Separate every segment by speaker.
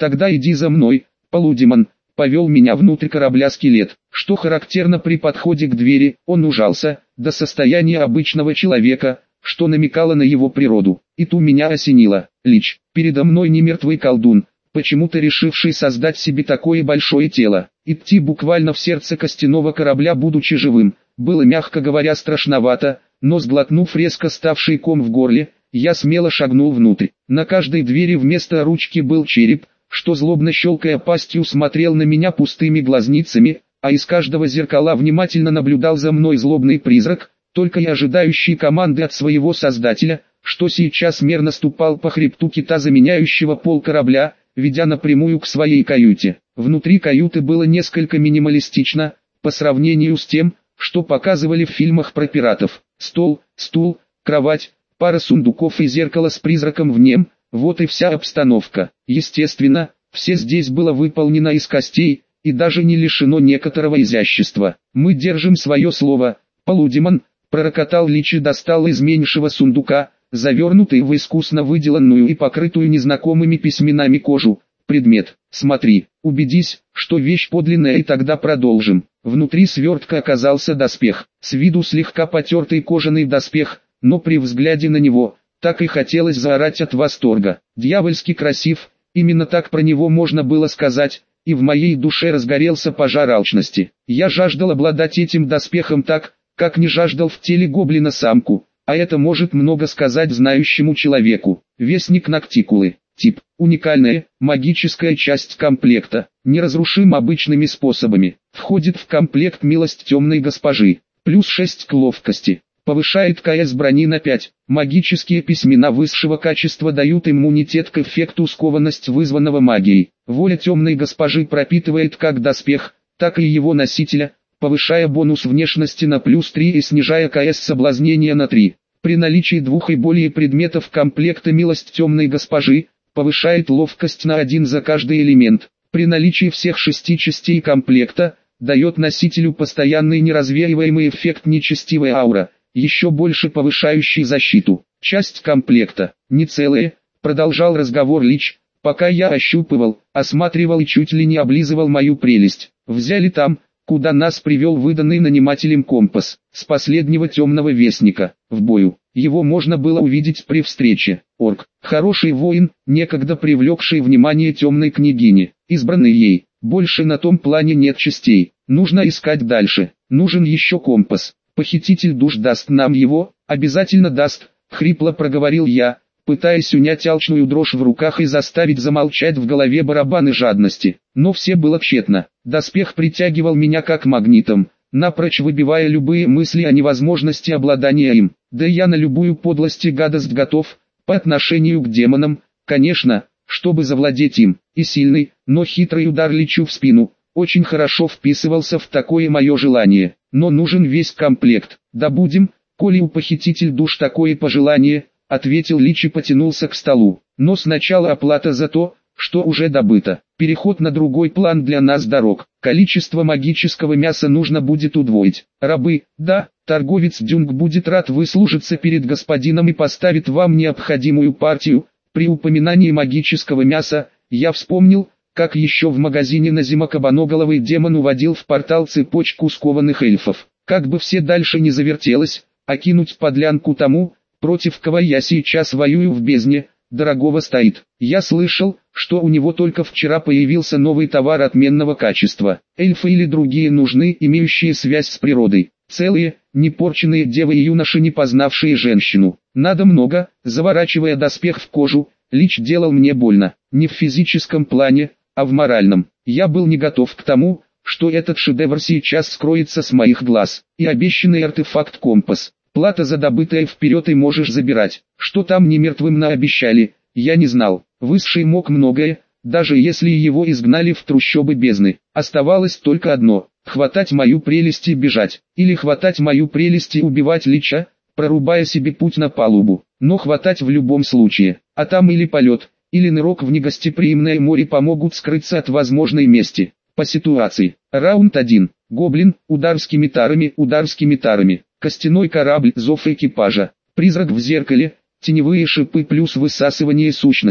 Speaker 1: Тогда иди за мной, полудемон. Повел меня внутрь корабля скелет. Что характерно, при подходе к двери, он ужался, до состояния обычного человека, что намекало на его природу. И тут меня осенило. Лич, передо мной не мертвый колдун, почему-то решивший создать себе такое большое тело. Идти буквально в сердце костяного корабля, будучи живым, было, мягко говоря, страшновато, но сглотнув резко ставший ком в горле, я смело шагнул внутрь. На каждой двери вместо ручки был череп, что злобно щелкая пастью смотрел на меня пустыми глазницами, а из каждого зеркала внимательно наблюдал за мной злобный призрак, только и ожидающий команды от своего создателя, что сейчас мерно ступал по хребту кита, заменяющего пол корабля, ведя напрямую к своей каюте. Внутри каюты было несколько минималистично, по сравнению с тем, что показывали в фильмах про пиратов. Стол, стул, кровать, пара сундуков и зеркало с призраком в нем – вот и вся обстановка. Естественно, все здесь было выполнено из костей, и даже не лишено некоторого изящества. «Мы держим свое слово, полудемон», — пророкотал Лич и достал из меньшего сундука, завернутый в искусно выделанную и покрытую незнакомыми письменами кожу, предмет. «Смотри, убедись, что вещь подлинная, и тогда продолжим». Внутри свертка оказался доспех, с виду слегка потертый кожаный доспех, но при взгляде на него так и хотелось заорать от восторга. Дьявольски красив, именно так про него можно было сказать, и в моей душе разгорелся пожар алчности. Я жаждал обладать этим доспехом так, как не жаждал в теле гоблина самку, а это может много сказать знающему человеку. Вестник Ноктикулы. Тип. Уникальная, магическая часть комплекта, неразрушим обычными способами. Входит в комплект милость темной госпожи. Плюс 6 к ловкости. Повышает КС брони на 5. Магические письмена высшего качества дают иммунитет к эффекту скованность, вызванного магией. Воля темной госпожи пропитывает как доспех, так и его носителя, повышая бонус внешности на плюс 3 и снижая КС соблазнения на 3. При наличии 2 и более предметов комплекта милость темной госпожи, повышает ловкость на 1 за каждый элемент. При наличии всех 6 частей комплекта, дает носителю постоянный неразвеиваемый эффект нечестивая аура, еще больше повышающий защиту. Часть комплекта, не целая, продолжал разговор Лич, пока я ощупывал, осматривал и чуть ли не облизывал мою прелесть. Взяли там, куда нас привел выданный нанимателем компас, с последнего темного вестника, в бою. Его можно было увидеть при встрече. Орк, хороший воин, некогда привлекший внимание темной княгини, избранный ей. Больше на том плане нет частей, нужно искать дальше, нужен еще компас. Похититель душ даст нам его, обязательно даст, хрипло проговорил я, пытаясь унять алчную дрожь в руках и заставить замолчать в голове барабаны жадности. Но все было тщетно. Доспех притягивал меня как магнитом, напрочь выбивая любые мысли о невозможности обладания им. Да я на любую подлость и гадость готов, по отношению к демонам, конечно, чтобы завладеть им. И сильный, но хитрый удар Личу в спину очень хорошо вписывался в такое мое желание. Но нужен весь комплект. Добудем, коли у похититель душ такое пожелание, ответил Лич и потянулся к столу. Но сначала оплата за то, что уже добыто. Переход на другой план для нас дорог. Количество магического мяса нужно будет удвоить. Рабы, да, торговец Дюнг будет рад выслужиться перед господином и поставит вам необходимую партию. При упоминании магического мяса, я вспомнил, как еще в магазине Назима кабаноголовый демон уводил в портал цепочку скованных эльфов. Как бы все дальше не завертелось, кинуть подлянку тому, против кого я сейчас воюю в бездне, дорогого стоит. Я слышал, что у него только вчера появился новый товар отменного качества. Эльфы или другие нужны, имеющие связь с природой. Целые, непорченные девы и юноши, не познавшие женщину. Надо много, заворачивая доспех в кожу, Лич делал мне больно. Не в физическом плане, а в моральном. Я был не готов к тому, что этот шедевр сейчас скроется с моих глаз. И обещанный артефакт компас. Плата за добытое вперед и можешь забирать. Что там не мертвым наобещали, я не знал. Высший мог многое, даже если его изгнали в трущобы бездны. Оставалось только одно — хватать мою прелесть и бежать. Или хватать мою прелесть и убивать Лича, прорубая себе путь на палубу. Но хватать в любом случае. А там или полет, или нырок в негостеприимное море помогут скрыться от возможной мести. По ситуации. Раунд 1. Гоблин, удар скимитарами, удар скимитарами. Костяной корабль, зов экипажа. Призрак в зеркале, теневые шипы плюс высасывание сущности.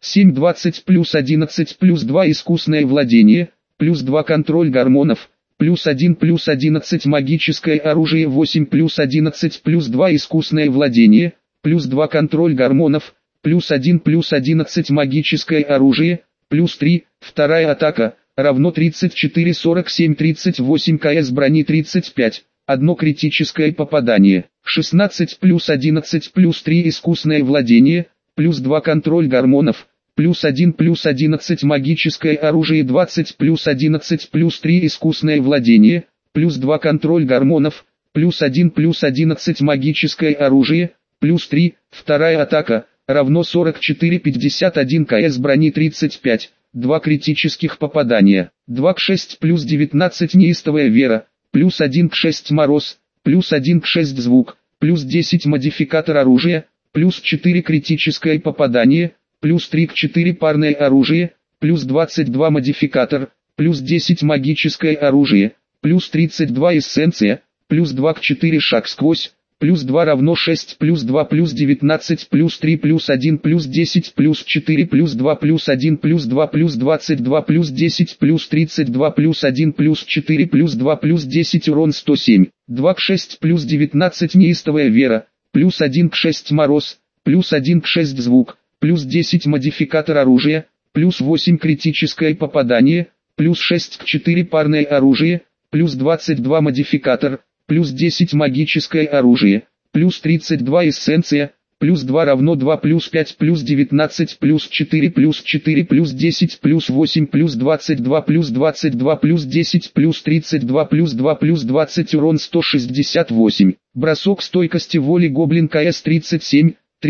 Speaker 1: 7-20 плюс 11 плюс 2 искусное владение, плюс 2 контроль гормонов, плюс 1 плюс 11 магическое оружие 8 плюс 11 плюс 2 искусное владение, плюс 2 контроль гормонов, плюс 1 плюс 11 магическое оружие, плюс 3, вторая атака, равно 34 47 38 КС брони 35, одно критическое попадание, 16 плюс 11 плюс 3 искусное владение, плюс 2 контроль гормонов, плюс 1 плюс 11 магическое оружие 20 плюс 11 плюс 3 искусное владение, плюс 2 контроль гормонов, плюс 1 плюс 11 магическое оружие, плюс 3, вторая атака, равно 44 51 КС брони 35, 2 критических попадания, 2 к 6 плюс 19 неистовая вера, плюс 1 к 6 мороз, плюс 1 к 6 звук, плюс 10 модификатор оружия, плюс 4 критическое попадание, плюс 3 к 4 парное оружие, плюс 22 модификатор, плюс 10 магическое оружие, плюс 32 эссенция, плюс 2 к 4 шаг сквозь, плюс 2 равно 6 плюс 2 плюс 19 плюс 3 плюс 1 плюс 10 плюс 4 плюс 2 плюс 1 плюс 2 плюс 22 плюс 10 плюс 32 плюс 1 плюс 4 плюс 2 плюс 10 урон 107, 2 к 6 плюс 19 неистовая вера, плюс 1 к 6 мороз, плюс 1 к 6 звук, плюс 10 модификатор оружия, плюс 8 критическое попадание, плюс 6 к 4 парное оружие, плюс 22 модификатор, плюс 10 магическое оружие, плюс 32 эссенция, плюс 2 равно 2 плюс 5 плюс 19 плюс 4 плюс 4 плюс 10 плюс 8 плюс 22 плюс 22 плюс 10 плюс 32 плюс 2 плюс 20 урон 168, бросок стойкости воли гоблин КС 37,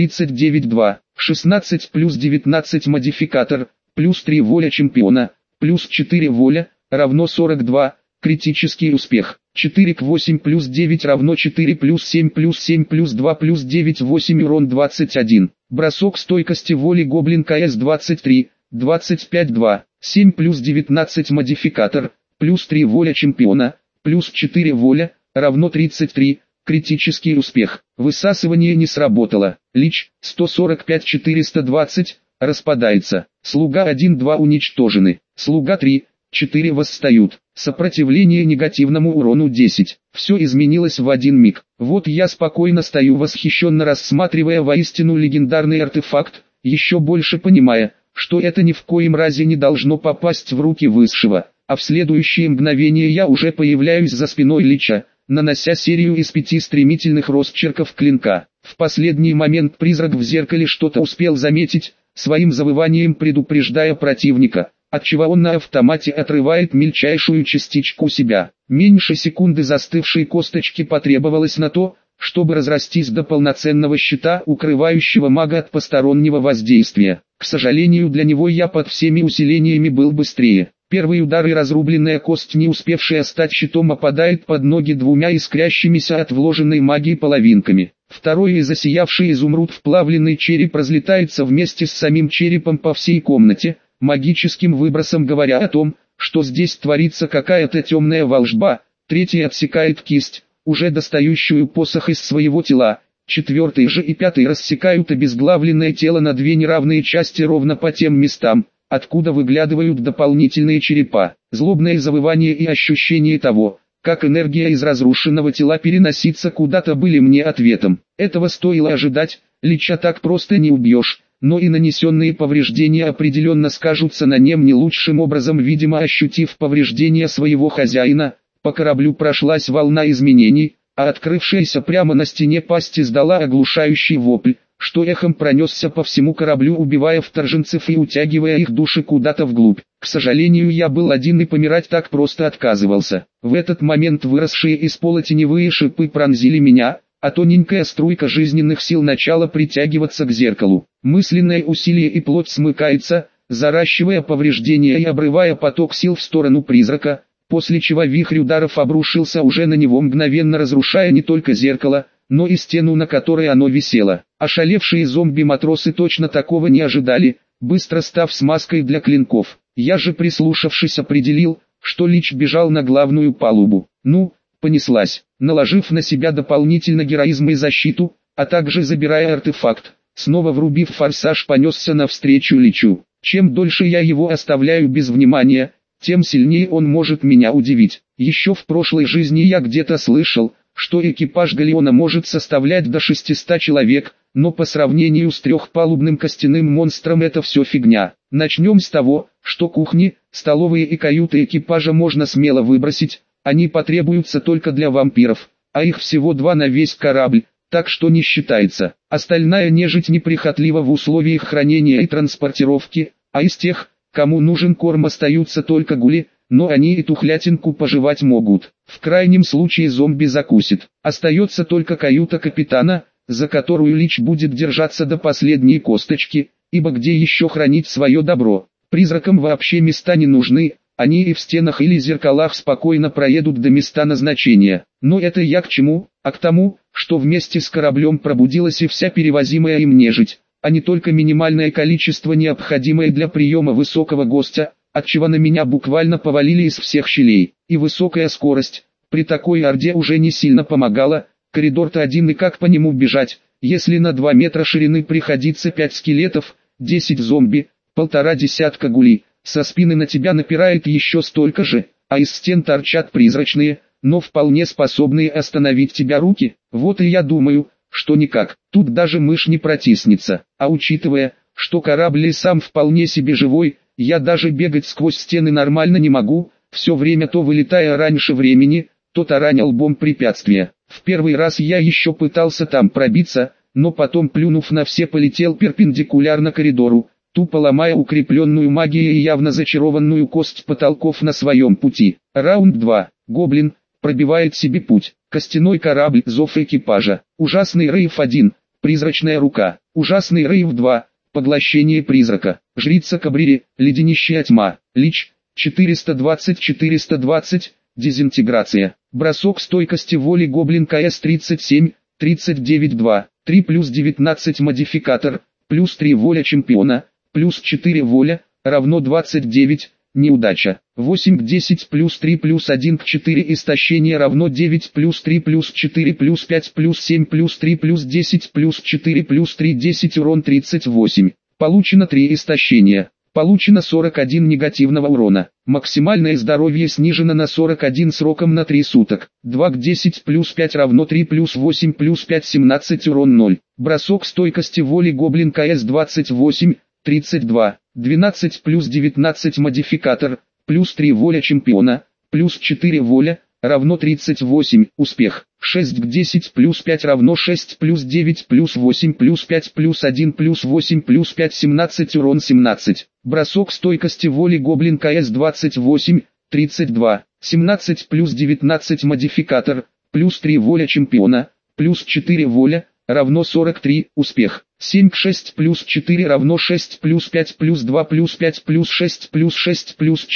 Speaker 1: 39-2, 16 плюс 19 модификатор, плюс 3 воля чемпиона, плюс 4 воля, равно 42, критический успех, 4 к 8 плюс 9 равно 4 плюс 7 плюс 2 плюс 9 8 урон 21, бросок стойкости воли гоблин КС 23, 25-2, 7 плюс 19 модификатор, плюс 3 воля чемпиона, плюс 4 воля, равно 33, критический успех, высасывание не сработало, лич, 145-420, распадается, слуга 1-2 уничтожены, слуга 3-4 восстают, сопротивление негативному урону 10, все изменилось в один миг, вот я спокойно стою восхищенно рассматривая воистину легендарный артефакт, еще больше понимая, что это ни в коем разе не должно попасть в руки высшего, а в следующее мгновение я уже появляюсь за спиной лича, нанося серию из 5 стремительных росчерков клинка. В последний момент призрак в зеркале что-то успел заметить, своим завыванием предупреждая противника, отчего он на автомате отрывает мельчайшую частичку себя. Меньше секунды застывшей косточки потребовалось на то, чтобы разрастись до полноценного щита, укрывающего мага от постороннего воздействия. К сожалению для него я под всеми усилениями был быстрее. Первый удар и разрубленная кость, не успевшая стать щитом, опадает под ноги двумя искрящимися от вложенной магии половинками. Второй и засиявший изумруд вплавленный череп разлетается вместе с самим черепом по всей комнате, магическим выбросом говоря о том, что здесь творится какая-то темная волшба. Третий отсекает кисть, уже достающую посох из своего тела. Четвертый же и пятый рассекают обезглавленное тело на две неравные части ровно по тем местам, откуда выглядывают дополнительные черепа. Злобное завывание и ощущение того, как энергия из разрушенного тела переносится куда-то, были мне ответом. Этого стоило ожидать, лича так просто не убьешь, но и нанесенные повреждения определенно скажутся на нем не лучшим образом. Видимо, ощутив повреждения своего хозяина, по кораблю прошлась волна изменений, а открывшаяся прямо на стене пасть издала оглушающий вопль, что эхом пронесся по всему кораблю, убивая вторженцев и утягивая их души куда-то вглубь. К сожалению, я был один и помирать так просто отказывался. В этот момент выросшие из пола теневые шипы пронзили меня, а тоненькая струйка жизненных сил начала притягиваться к зеркалу. Мысленное усилие, и плоть смыкается, заращивая повреждения и обрывая поток сил в сторону призрака, после чего вихрь ударов обрушился уже на него, мгновенно разрушая не только зеркало, но и стену, на которой оно висело. Ошалевшие зомби-матросы точно такого не ожидали, быстро став смазкой для клинков. Я же, прислушавшись, определил, что лич бежал на главную палубу. Ну, понеслась. Наложив на себя дополнительно героизм и защиту, а также забирая артефакт, снова врубив форсаж, понесся навстречу Личу. Чем дольше я его оставляю без внимания, тем сильнее он может меня удивить. Еще в прошлой жизни я где-то слышал, что экипаж галеона может составлять до 600 человек, но по сравнению с трехпалубным костяным монстром это все фигня. Начнем с того, что кухни, столовые и каюты экипажа можно смело выбросить, они потребуются только для вампиров, а их всего 2 на весь корабль, так что не считается. Остальная нежить неприхотлива в условиях хранения и транспортировки, а из тех, кому нужен корм, остаются только гули, но они и тухлятинку пожевать могут. В крайнем случае зомби закусит. Остается только каюта капитана, за которую Лич будет держаться до последней косточки, ибо где еще хранить свое добро? Призракам вообще места не нужны, они и в стенах или зеркалах спокойно проедут до места назначения. Но это я к чему? А к тому, что вместе с кораблем пробудилась и вся перевозимая им нежить, а не только минимальное количество, необходимое для приема высокого гостя, отчего на меня буквально повалили из всех щелей. И высокая скорость, при такой орде уже не сильно помогала, коридор-то один и как по нему бежать, если на 2 метра ширины приходится 5 скелетов, 10 зомби, 1,5 десятка гулей, со спины на тебя напирает еще столько же, а из стен торчат призрачные, но вполне способные остановить тебя руки. Вот и я думаю, что никак, тут даже мышь не протиснется, а учитывая, что корабль и сам вполне себе живой, я даже бегать сквозь стены нормально не могу, все время то вылетая раньше времени, то тараня лбом препятствия. В первый раз я еще пытался там пробиться, но потом, плюнув на все, полетел перпендикулярно коридору, тупо ломая укрепленную магией и явно зачарованную кость потолков на своем пути. Раунд 2. Гоблин пробивает себе путь. Костяной корабль, зов экипажа. Ужасный рейв 1. Призрачная рука. Ужасный рейв 2. Поглощение призрака. Жрица Кабрири, леденищая тьма. Лич, 420-420, дезинтеграция. Бросок стойкости воли гоблин КС-37, 39-2, 3 плюс 19 модификатор, плюс 3 воля чемпиона, плюс 4 воля, равно 29, неудача. 8 к 10 плюс 3 плюс 1 к 4 истощение равно 9 плюс 3 плюс 4 плюс 5 плюс 7 плюс 3 плюс 10 плюс 4 плюс 3 10 урон 38. Получено 3 истощения. Получено 41 негативного урона. Максимальное здоровье снижено на 41 сроком на 3 суток. 2 к 10 плюс 5 равно 3 плюс 8 плюс 5 17 урон 0. Бросок стойкости воли гоблин КС-28, 32. 12 плюс 19 модификатор, плюс 3 воля чемпиона, плюс 4 воля, равно 38, успех. 6 к 10 плюс 5 равно 6 плюс 9 плюс 8 плюс 5 плюс 1 плюс 8 плюс 5 17 урон 17. Бросок стойкости воли гоблин КС-28, 32. 17 плюс 19 модификатор, плюс 3 воля чемпиона, плюс 4 воля, равно 43, успех. 7 к 6 плюс 4 равно 6 плюс 5 плюс 2 плюс 5 плюс 6 плюс 6 плюс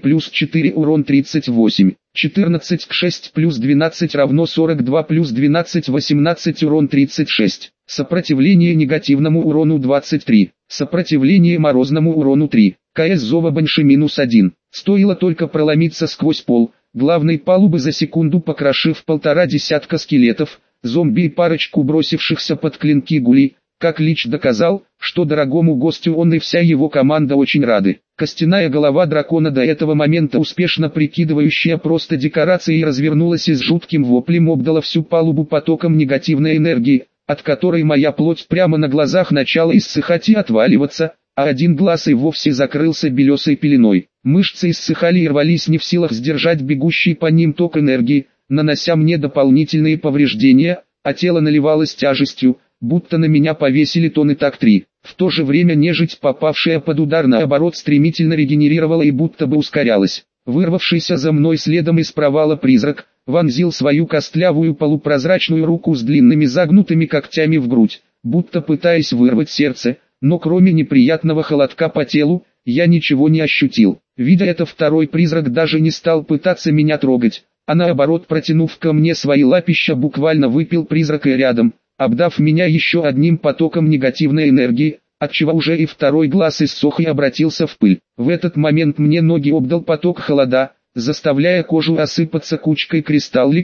Speaker 1: 4 урон 38. 14 к 6 плюс 12 равно 42 плюс 12 18 урон 36. Сопротивление негативному урону 23. Сопротивление морозному урону 3. КС Зова Банши -1. Стоило только проломиться сквозь пол главной палубы за секунду, покрошив 1,5 десятка скелетов, зомби и парочку бросившихся под клинки гулей, как Лич доказал, что дорогому гостю он и вся его команда очень рады. Костяная голова дракона, до этого момента успешно прикидывающая просто декорацией, развернулась и с жутким воплем обдала всю палубу потоком негативной энергии, от которой моя плоть прямо на глазах начала иссыхать и отваливаться, а один глаз и вовсе закрылся белесой пеленой. Мышцы иссыхали и рвались, не в силах сдержать бегущий по ним ток энергии, нанося мне дополнительные повреждения, а тело наливалось тяжестью, будто на меня повесили тонны так 3. В то же время нежить, попавшая под удар, наоборот стремительно регенерировала и будто бы ускорялась. Вырвавшийся за мной следом из провала призрак, вонзил свою костлявую полупрозрачную руку с длинными загнутыми когтями в грудь, будто пытаясь вырвать сердце, но кроме неприятного холодка по телу, я ничего не ощутил. Видя это, второй призрак даже не стал пытаться меня трогать, а наоборот, протянув ко мне свои лапища, буквально выпил призрака рядом, обдав меня еще одним потоком негативной энергии, отчего уже и второй глаз иссох и обратился в пыль. В этот момент мне ноги обдал поток холода, заставляя кожу осыпаться кучкой кристалликов,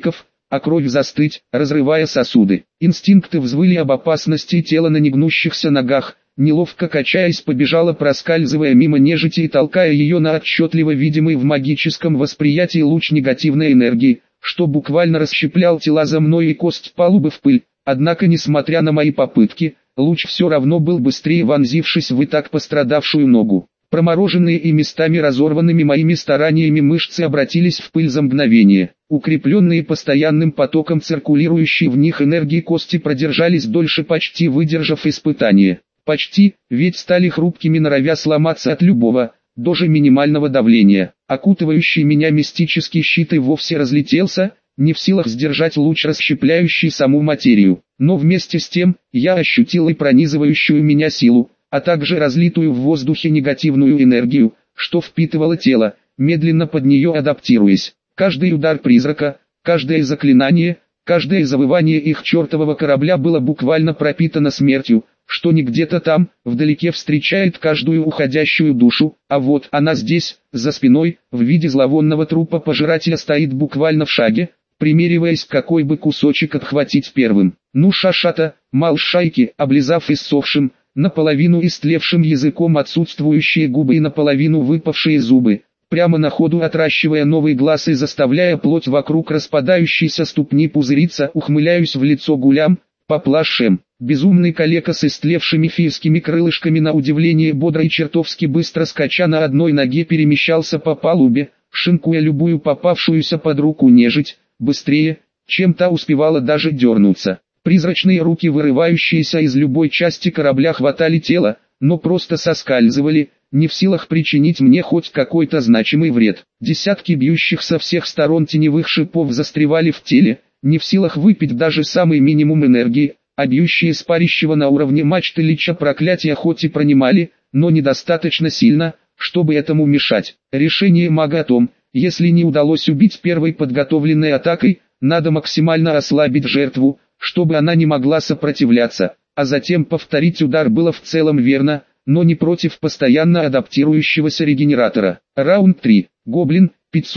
Speaker 1: а кровь застыть, разрывая сосуды. Инстинкты взвыли об опасности, тело на негнущихся ногах, неловко качаясь, побежала, проскальзывая мимо нежити и толкая ее на отчетливо видимый в магическом восприятии луч негативной энергии, что буквально расщеплял тела за мной и кость палубы в пыль. Однако, несмотря на мои попытки, луч все равно был быстрее, вонзившись в и так пострадавшую ногу. Промороженные и местами разорванными моими стараниями мышцы обратились в пыль за мгновение. Укрепленные постоянным потоком циркулирующей в них энергии кости продержались дольше, почти выдержав испытание. Почти, ведь стали хрупкими, норовя сломаться от любого, даже минимального давления. Окутывающий меня мистический щит и вовсе разлетелся, не в силах сдержать луч, расщепляющий саму материю. Но вместе с тем, я ощутил и пронизывающую меня силу, а также разлитую в воздухе негативную энергию, что впитывало тело, медленно под нее адаптируясь. Каждый удар призрака, каждое заклинание, каждое завывание их чертового корабля было буквально пропитано смертью, что не где-то там, вдалеке встречает каждую уходящую душу, а вот она здесь, за спиной, в виде зловонного трупа пожирателя стоит буквально в шаге, примериваясь, какой бы кусочек отхватить первым. Ну шашата, малшайки, облизав иссохшим, наполовину истлевшим языком отсутствующие губы и наполовину выпавшие зубы, прямо на ходу отращивая новый глаз и заставляя плоть вокруг распадающейся ступни пузыриться, ухмыляюсь в лицо гулям, поплашем. Безумный калека с истлевшими фейскими крылышками, на удивление бодро и чертовски быстро скача на одной ноге, перемещался по палубе, шинкуя любую попавшуюся под руку нежить, быстрее, чем та успевала даже дернуться. Призрачные руки, вырывающиеся из любой части корабля, хватали тело, но просто соскальзывали, не в силах причинить мне хоть какой-то значимый вред. Десятки бьющих со всех сторон теневых шипов застревали в теле, не в силах выпить даже самый минимум энергии, а бьющие с парящего на уровне мачты лича проклятия хоть и пронимали, но недостаточно сильно, чтобы этому мешать. Решение мага о том, если не удалось убить первой подготовленной атакой, надо максимально ослабить жертву, чтобы она не могла сопротивляться, а затем повторить удар было в целом верно, но не против постоянно адаптирующегося регенератора. Раунд 3. Гоблин,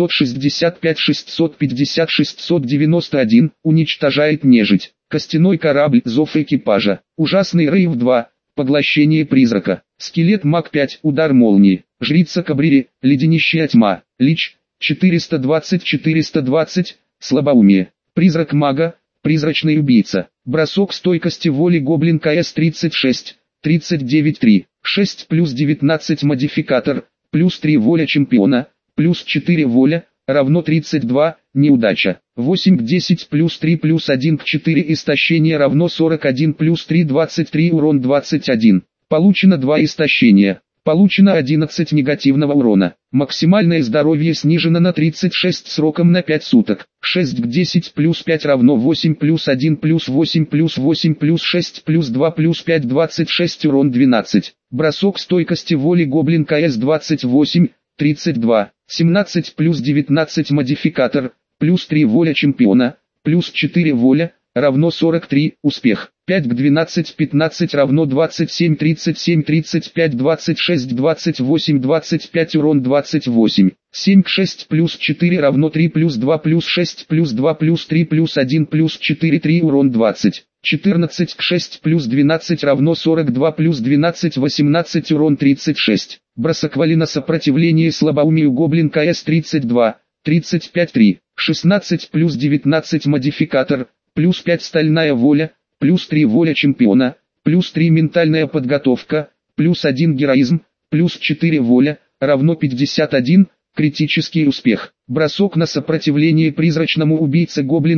Speaker 1: 565-650-691, уничтожает нежить. Костяной корабль, зов экипажа. Ужасный рейв 2, поглощение призрака. Скелет маг 5, удар молнии. Жрица Кабрири, леденищая тьма. Лич, 420-420, слабоумие. Призрак мага, призрачный убийца. Бросок стойкости воли гоблин КС-36, 39-3. 6 плюс 19 модификатор, плюс 3 воля чемпиона, плюс 4 воля, равно 32, неудача. 8 к 10 плюс 3 плюс 1 к 4 истощение равно 41 плюс 3 23 урон 21. Получено 2 истощения. Получено 11 негативного урона. Максимальное здоровье снижено на 36 сроком на 5 суток. 6 к 10 плюс 5 равно 8 плюс 1 плюс 8 плюс 8 плюс 6 плюс 2 плюс 5 26 урон 12. Бросок стойкости воли гоблин КС-28, 32. 17 плюс 19 модификатор, плюс 3 воля чемпиона, плюс 4 воля, равно 43, успех. 5 к 12 15 равно 27 37 35 26 28 25 урон 28. 7 к 6 плюс 4 равно 3 плюс 2 плюс 6 плюс 2 плюс 3 плюс 1 плюс 4 3 урон 20. 14 к 6 плюс 12 равно 42 плюс 12 18 урон 36. Бросок воли на сопротивление слабоумию гоблин КС-32, 35-3. 16 плюс 19 модификатор, плюс 5 стальная воля, плюс 3 воля чемпиона, плюс 3 ментальная подготовка, плюс 1 героизм, плюс 4 воля, равно 51, критический успех. Бросок на сопротивление призрачному убийце гоблин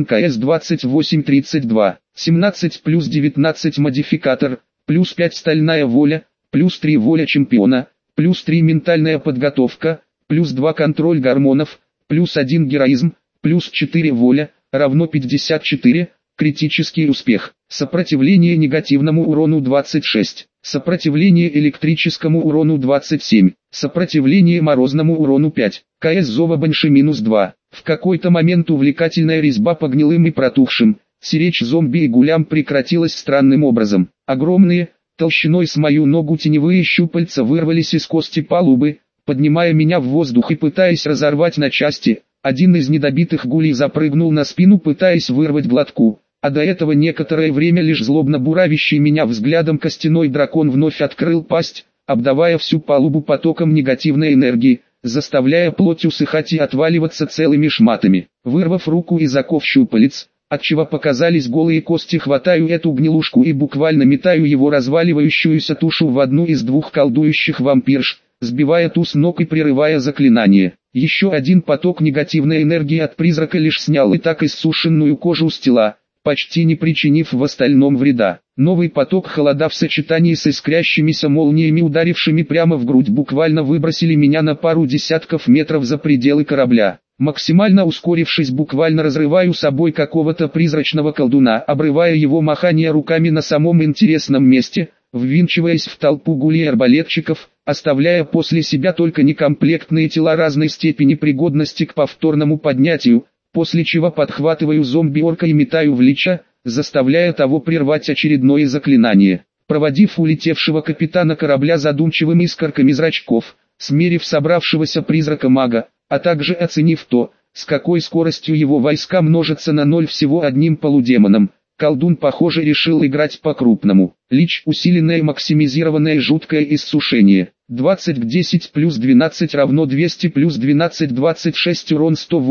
Speaker 1: КС-28-32. 17 плюс 19 модификатор, плюс 5 стальная воля, плюс 3 воля чемпиона, плюс 3 ментальная подготовка, плюс 2 контроль гормонов, плюс 1 героизм, плюс 4 воля, равно 54, критический успех. Сопротивление негативному урону 26. Сопротивление электрическому урону 27. Сопротивление морозному урону 5. КС Зова Банши -2. В какой-то момент увлекательная резьба по гнилым и протухшим, сиречь зомби и гулям прекратилась странным образом. Огромные, толщиной с мою ногу теневые щупальца вырвались из кости палубы, поднимая меня в воздух и пытаясь разорвать на части, Один из недобитых гулей запрыгнул на спину, пытаясь вырвать глотку, а до этого некоторое время лишь злобно буравящий меня взглядом костяной дракон вновь открыл пасть, обдавая всю палубу потоком негативной энергии, заставляя плоть усыхать и отваливаться целыми шматами. Вырвав руку из оков щупалец, отчего показались голые кости, хватаю эту гнилушку и буквально метаю его разваливающуюся тушу в одну из двух колдующих вампирш, сбивая ту с ног и прерывая заклинание. Еще один поток негативной энергии от призрака лишь снял и так иссушенную кожу с тела, почти не причинив в остальном вреда. Новый поток холода в сочетании с искрящимися молниями, ударившими прямо в грудь, буквально выбросили меня на пару десятков метров за пределы корабля. Максимально ускорившись, буквально разрываю собой какого-то призрачного колдуна, обрывая его махание руками на самом интересном месте, ввинчиваясь в толпу гулей-арбалетчиков, оставляя после себя только некомплектные тела разной степени пригодности к повторному поднятию, после чего подхватываю зомби-орка и метаю в лича, заставляя того прервать очередное заклинание. Проводив улетевшего капитана корабля задумчивыми искорками зрачков, смерив собравшегося призрака-мага, а также оценив то, с какой скоростью его войска множатся на ноль всего одним полудемоном, колдун, похоже, решил играть по-крупному. Лич, усиленное, максимизированное, жуткое иссушение. 20 к 10 плюс 12 равно 200 плюс 12 26, урон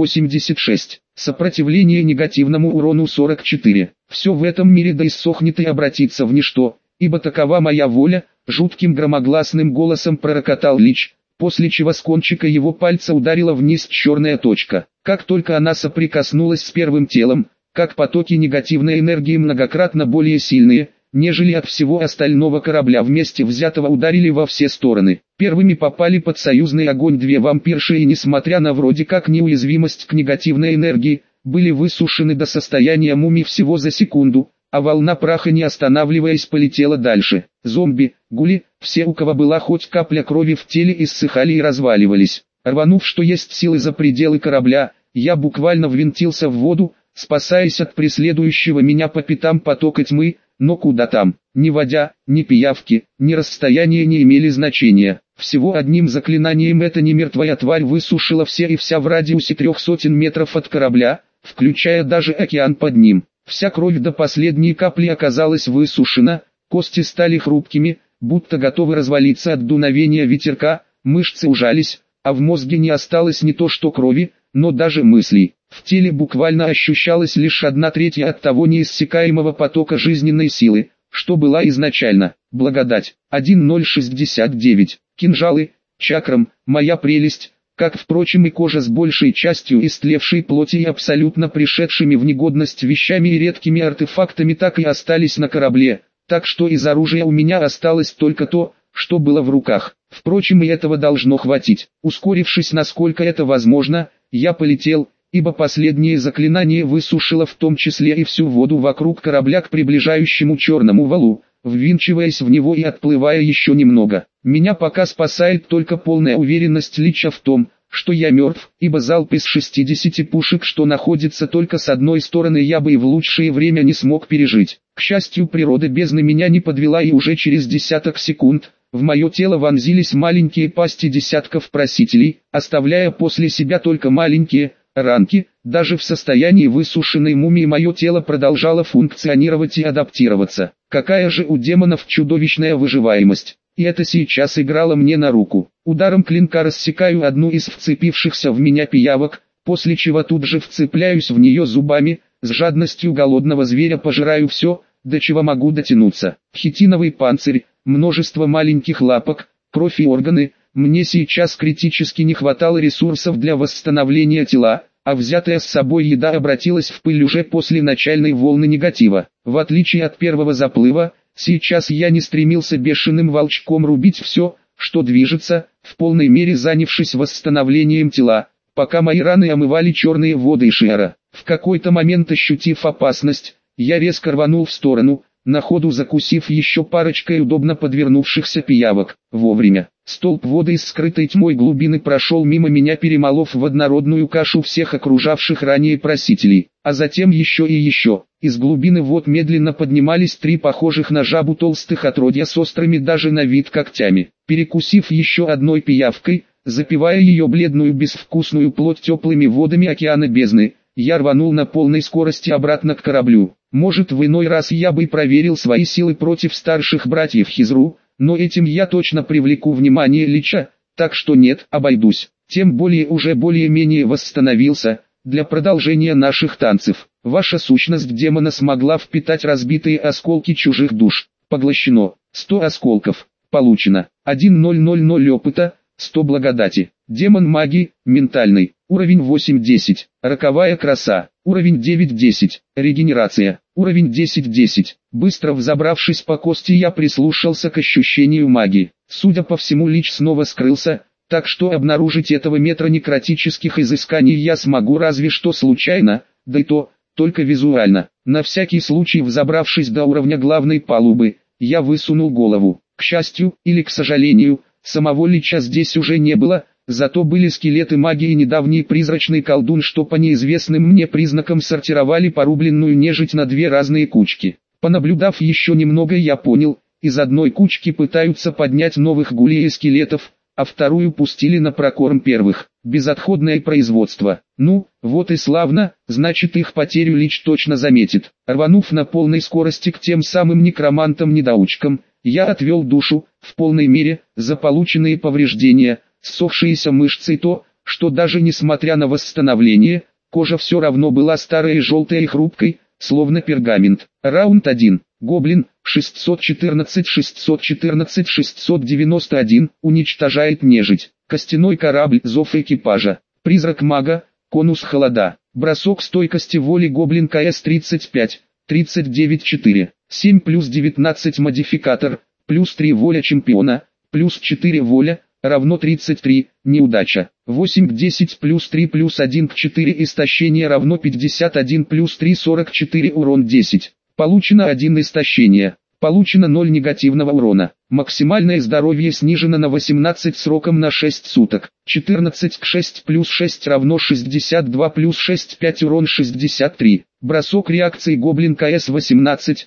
Speaker 1: 186. Сопротивление негативному урону 44. Все в этом мире да иссохнет и обратится в ничто, ибо такова моя воля, жутким громогласным голосом пророкотал Лич, после чего с кончика его пальца ударила вниз черная точка. Как только она соприкоснулась с первым телом, как потоки негативной энергии многократно более сильные, нежели от всего остального корабля вместе взятого, ударили во все стороны. Первыми попали под союзный огонь две вампирши и, несмотря на вроде как неуязвимость к негативной энергии, были высушены до состояния мумий всего за секунду, а волна праха, не останавливаясь, полетела дальше. Зомби, гули, все, у кого была хоть капля крови в теле, иссыхали и разваливались. Рванув что есть силы за пределы корабля, я буквально ввинтился в воду, спасаясь от преследующего меня по пятам потока тьмы, но куда там. Ни вода, ни пиявки, ни расстояние не имели значения. Всего одним заклинанием эта немертвая тварь высушила все и вся в радиусе 300 метров от корабля, включая даже океан под ним. Вся кровь до последней капли оказалась высушена, кости стали хрупкими, будто готовы развалиться от дуновения ветерка, мышцы ужались, а в мозге не осталось не то что крови, но даже мыслей. В теле буквально ощущалась лишь 1/3 от того неиссякаемого потока жизненной силы, что была изначально. Благодать. 1.069. Кинжалы, чакрам, моя прелесть, как, впрочем, и кожа с большей частью истлевшей плоти и абсолютно пришедшими в негодность вещами и редкими артефактами, так и остались на корабле, так что из оружия у меня осталось только то, что было в руках. Впрочем, и этого должно хватить. Ускорившись, насколько это возможно, я полетел, ибо последнее заклинание высушило в том числе и всю воду вокруг корабля к приближающему черному валу, ввинчиваясь в него и отплывая еще немного. Меня пока спасает только полная уверенность Лича в том, что я мертв, ибо залп из 60 пушек, что находится только с одной стороны, я бы и в лучшее время не смог пережить. К счастью, природа бездны меня не подвела, и уже через десяток секунд в мое тело вонзились маленькие пасти десятков просителей, оставляя после себя только маленькие ранки. Даже в состоянии высушенной мумии мое тело продолжало функционировать и адаптироваться. Какая же у демонов чудовищная выживаемость! И это сейчас играло мне на руку. Ударом клинка рассекаю одну из вцепившихся в меня пиявок, после чего тут же вцепляюсь в нее зубами, с жадностью голодного зверя пожираю все, до чего могу дотянуться. Хитиновый панцирь, множество маленьких лапок, кровь и органы. Мне сейчас критически не хватало ресурсов для восстановления тела, а взятая с собой еда обратилась в пыль уже после начальной волны негатива. В отличие от первого заплыва, сейчас я не стремился бешеным волчком рубить все, что движется, в полной мере занявшись восстановлением тела, пока мои раны омывали черные воды Шиара. В какой-то момент, ощутив опасность, я резко рванул в сторону, на ходу закусив еще парочкой удобно подвернувшихся пиявок. Вовремя. Столб воды из скрытой тьмой глубины прошел мимо меня, перемолов в однородную кашу всех окружавших ранее просителей, а затем еще и еще. Из глубины вод медленно поднимались 3 похожих на жабу толстых отродья с острыми даже на вид когтями. Перекусив еще одной пиявкой, запивая ее бледную безвкусную плоть теплыми водами океана бездны. Я рванул на полной скорости обратно к кораблю. Может, в иной раз я бы проверил свои силы против старших братьев Хизру, но этим я точно привлеку внимание Лича, так что нет, обойдусь. Тем более уже более-менее восстановился. Для продолжения наших танцев, ваша сущность демона смогла впитать разбитые осколки чужих душ. Поглощено. 100 осколков. Получено. 1000 опыта, 100 благодати. Демон магии, ментальный. Уровень 8-10. Роковая краса. Уровень 9-10. Регенерация. Уровень 10-10. Быстро взобравшись по кости, я прислушался к ощущению магии. Судя по всему, Лич снова скрылся, так что обнаружить этого метра некротических изысканий я смогу разве что случайно, да и то, только визуально. На всякий случай, взобравшись до уровня главной палубы, я высунул голову. К счастью, или к сожалению, самого Лича здесь уже не было, зато были скелеты магии и недавний призрачный колдун, что по неизвестным мне признакам сортировали порубленную нежить на две разные кучки. Понаблюдав еще немного, я понял, из одной кучки пытаются поднять новых гулей и скелетов, а вторую пустили на прокорм первых. Безотходное производство. Ну, вот и славно, значит их потерю Лич точно заметит. Рванув на полной скорости к тем самым некромантам-недоучкам, я отвел душу, в полной мере, за полученные повреждения, ссохшиеся мышцы и то, что даже несмотря на восстановление, кожа все равно была старой и желтой и хрупкой, словно пергамент. Раунд 1. Гоблин, 614-691, уничтожает нежить. Костяной корабль, зов экипажа. Призрак мага, конус холода. Бросок стойкости воли гоблин КС-35, 39-4. 7 плюс 19 модификатор, плюс 3 воля чемпиона, плюс 4 воля, равно 33, неудача. 8 к 10 плюс 3 плюс 1 к 4 истощение равно 51 плюс 3 44 урон 10. Получено 1 истощение. Получено 0 негативного урона. Максимальное здоровье снижено на 18 сроком на 6 суток. 14 к 6 плюс 6 равно 62 плюс 6 5 урон 63. Бросок реакции гоблин КС-18,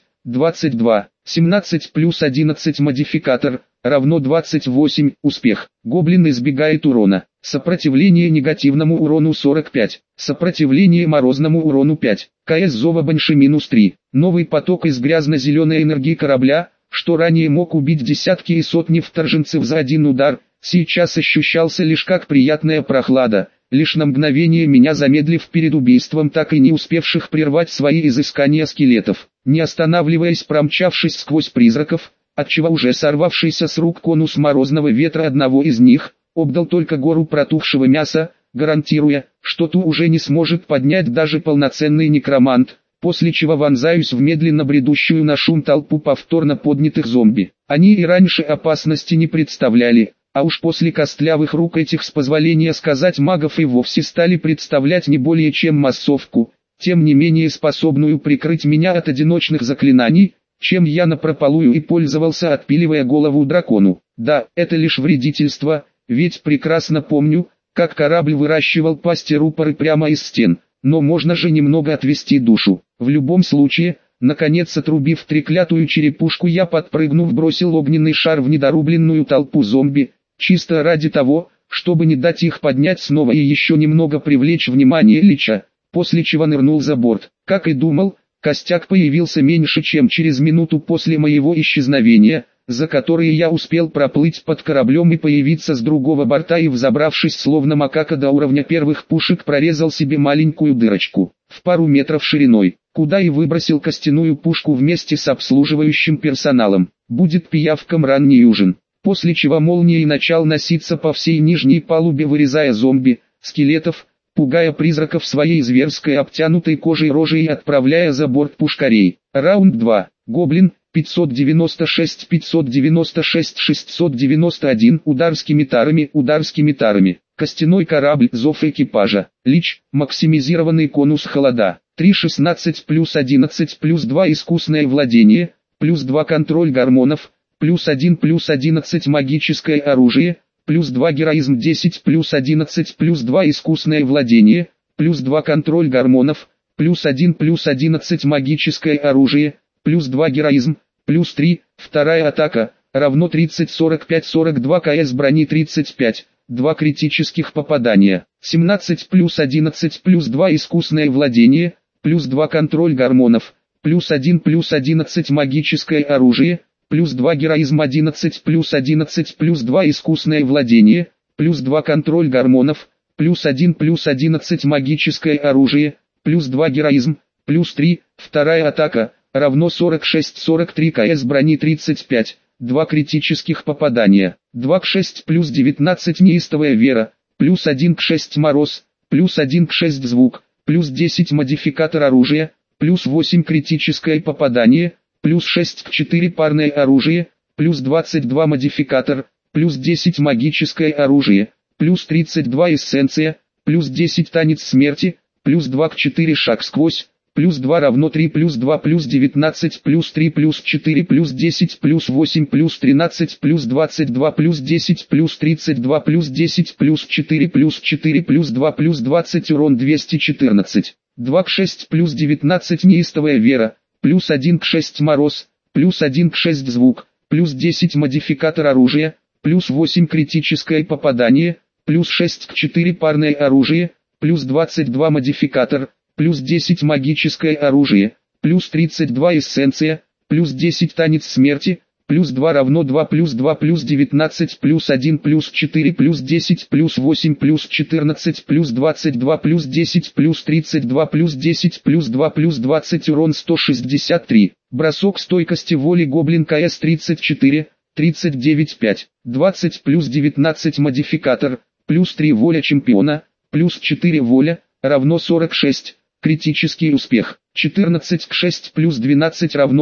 Speaker 1: 22. 17 плюс 11 модификатор, равно 28, успех. Гоблин избегает урона. Сопротивление негативному урону 45. Сопротивление морозному урону 5. КС Зова Банши -3. Новый поток из грязно-зеленой энергии корабля, что ранее мог убить десятки и сотни вторженцев за один удар, сейчас ощущался лишь как приятная прохлада, лишь на мгновение меня замедлив перед убийством так и не успевших прервать свои изыскания скелетов. Не останавливаясь, промчавшись сквозь призраков, отчего уже сорвавшийся с рук конус морозного ветра одного из них, обдал только гору протухшего мяса, гарантируя, что ту уже не сможет поднять даже полноценный некромант, после чего вонзаюсь в медленно бредущую на шум толпу повторно поднятых зомби. Они и раньше опасности не представляли, а уж после костлявых рук этих, с позволения сказать, магов и вовсе стали представлять не более чем массовку, тем не менее способную прикрыть меня от одиночных заклинаний, чем я напропалую и пользовался, отпиливая голову дракону. Да, это лишь вредительство, ведь прекрасно помню, как корабль выращивал пасти рупоры прямо из стен, но можно же немного отвести душу. В любом случае, наконец отрубив треклятую черепушку, я, подпрыгнув, бросил огненный шар в недорубленную толпу зомби, чисто ради того, чтобы не дать их поднять снова и еще немного привлечь внимание Лича, после чего нырнул за борт. Как и думал, костяк появился меньше чем через минуту после моего исчезновения, за которые я успел проплыть под кораблем и появиться с другого борта, и, взобравшись словно макака до уровня первых пушек, прорезал себе маленькую дырочку, в пару метров шириной, куда и выбросил костяную пушку вместе с обслуживающим персоналом. Будет пиявкам ранний ужин. После чего молнией начал носиться по всей нижней палубе, вырезая зомби, скелетов, пугая призраков своей зверской обтянутой кожей рожей и отправляя за борт пушкарей. Раунд 2. Гоблин, 596-691, удар скимитарами. Костяной корабль, зов экипажа. Лич, максимизированный конус холода. 3-16 плюс 11 плюс 2 искусное владение, плюс 2 контроль гормонов, плюс 1 плюс 11 магическое оружие, плюс 2 героизм, 10 плюс 11 плюс 2 искусное владение, плюс 2 контроль гормонов, плюс 1 плюс 11 магическое оружие, плюс 2 героизм, плюс 3, вторая атака, равно 30-45-42 КС брони 35, 2 критических попадания, 17 плюс 11 плюс 2 искусное владение, плюс 2 контроль гормонов, плюс 1 плюс 11 магическое оружие, плюс 2 героизм 11 плюс 2 искусное владение, плюс 2 контроль гормонов, плюс 1 плюс 11 магическое оружие, плюс 2 героизм, плюс 3, вторая атака, равно 46-43 КС брони 35, 2 критических попадания, 2 к 6 плюс 19 неистовая вера, плюс 1 к 6 мороз, плюс 1 к 6 звук, плюс 10 модификатор оружия, плюс 8 критическое попадание, плюс 6 к 4 парное оружие, плюс 22 модификатор, плюс 10 магическое оружие, плюс 32 эссенция, плюс 10 танец смерти, плюс 2 к 4 шаг сквозь, плюс 2 равно 3 плюс 2 плюс 19 плюс 3 плюс 4 плюс 10 плюс 8 плюс 13 плюс 22 плюс 10 плюс 32 плюс 10 плюс 4 плюс 4 плюс 2 плюс 20 урон 214, 2 к 6 плюс 19 неистовая вера, плюс 1 к 6 мороз, плюс 1 к 6 звук, плюс 10 модификатор оружия, плюс 8 критическое попадание, плюс 6 к 4 парное оружие, плюс 22 модификатор, плюс 10 магическое оружие, плюс 32 эссенция, плюс 10 танец смерти, плюс 2 равно 2 плюс 2 плюс 19 плюс 1 плюс 4 плюс 10 плюс 8 плюс 14 плюс 22 плюс 10 плюс 32 плюс 10 плюс 2 плюс 20 урон 163, бросок стойкости воли гоблин КС 34, 39-5, 20 плюс 19 модификатор, плюс 3 воля чемпиона, плюс 4 воля, равно 46, критический успех, 14 к 6 плюс 12 равно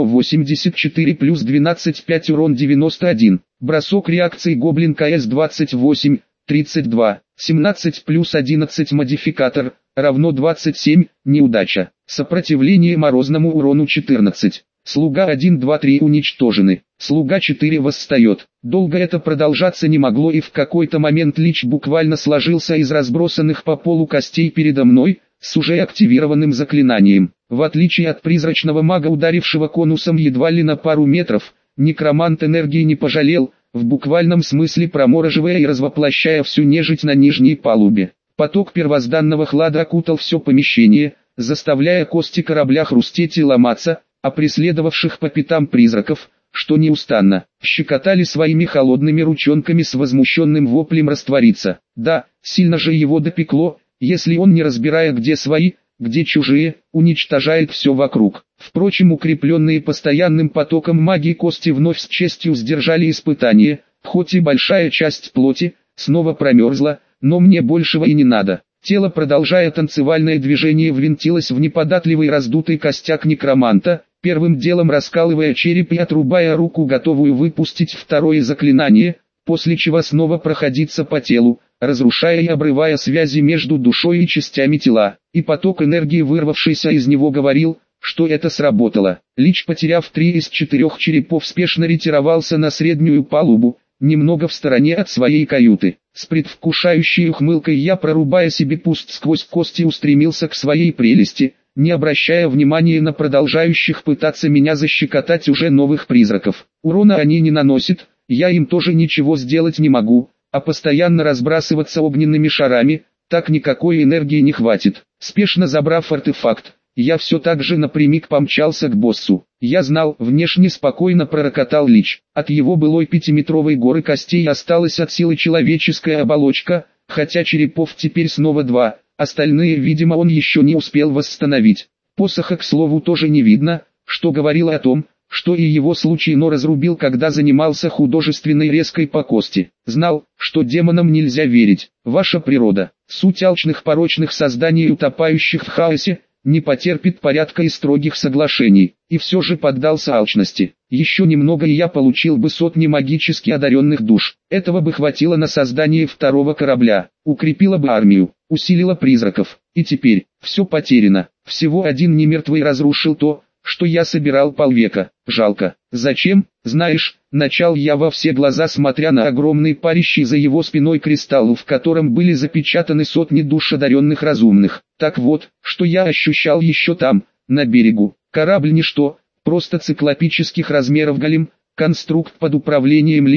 Speaker 1: 84 плюс 12 5 урон 91, бросок реакции гоблин КС 28, 32, 17 плюс 11 модификатор, равно 27, неудача, сопротивление морозному урону 14. Слуга 1, 2, 3 уничтожены. Слуга 4 восстает. Долго это продолжаться не могло, и в какой-то момент Лич буквально сложился из разбросанных по полу костей передо мной, с уже активированным заклинанием. В отличие от призрачного мага, ударившего конусом едва ли на пару метров, некромант энергии не пожалел, в буквальном смысле промораживая и развоплощая всю нежить на нижней палубе. Поток первозданного хлада окутал все помещение, заставляя кости корабля хрустеть и ломаться, а преследовавших по пятам призраков, что неустанно, щекотали своими холодными ручонками с возмущенным воплем раствориться. Да, сильно же его допекло, если он, не разбирая где свои, где чужие, уничтожает все вокруг. Впрочем, укрепленные постоянным потоком магии кости вновь с честью сдержали испытание, хоть и большая часть плоти снова промерзла, но мне большего и не надо. Тело, продолжая танцевальное движение, ввинтилось в неподатливый раздутый костяк некроманта, первым делом раскалывая череп и отрубая руку, готовую выпустить второе заклинание, после чего снова проходиться по телу, разрушая и обрывая связи между душой и частями тела. И поток энергии, вырвавшийся из него, говорил, что это сработало. Лич, потеряв 3 из 4 черепов, спешно ретировался на среднюю палубу, немного в стороне от своей каюты. С предвкушающей ухмылкой я, прорубая себе путь сквозь кости, устремился к своей прелести, не обращая внимания на продолжающих пытаться меня защекотать уже новых призраков. Урона они не наносят, я им тоже ничего сделать не могу, а постоянно разбрасываться огненными шарами, так никакой энергии не хватит. Спешно забрав артефакт, я все так же напрямик помчался к боссу. Я знал, внешне спокойно пророкотал Лич. От его былой 5-метровой горы костей осталась от силы человеческая оболочка, хотя черепов теперь снова 2, остальные, видимо, он еще не успел восстановить. Посоха, к слову, тоже не видно, что говорило о том, что и его случайно разрубил, когда занимался художественной резкой по кости. Знал, что демонам нельзя верить. Ваша природа, суть алчных порочных созданий, утопающих в хаосе, не потерпит порядка и строгих соглашений, и все же поддался алчности. Еще немного, и я получил бы сотни магически одаренных душ. Этого бы хватило на создание второго корабля, укрепило бы армию, усилило призраков. И теперь, все потеряно. Всего один немертвый разрушил то, что я собирал полвека. Жалко. Зачем? Знаешь, начал я во все глаза, смотря на огромный парящий за его спиной кристалл, в котором были запечатаны сотни душ одаренных разумных. Так вот, что я ощущал еще там, на берегу. Корабль ничто, просто циклопических размеров голем, конструкт под управлением Лича,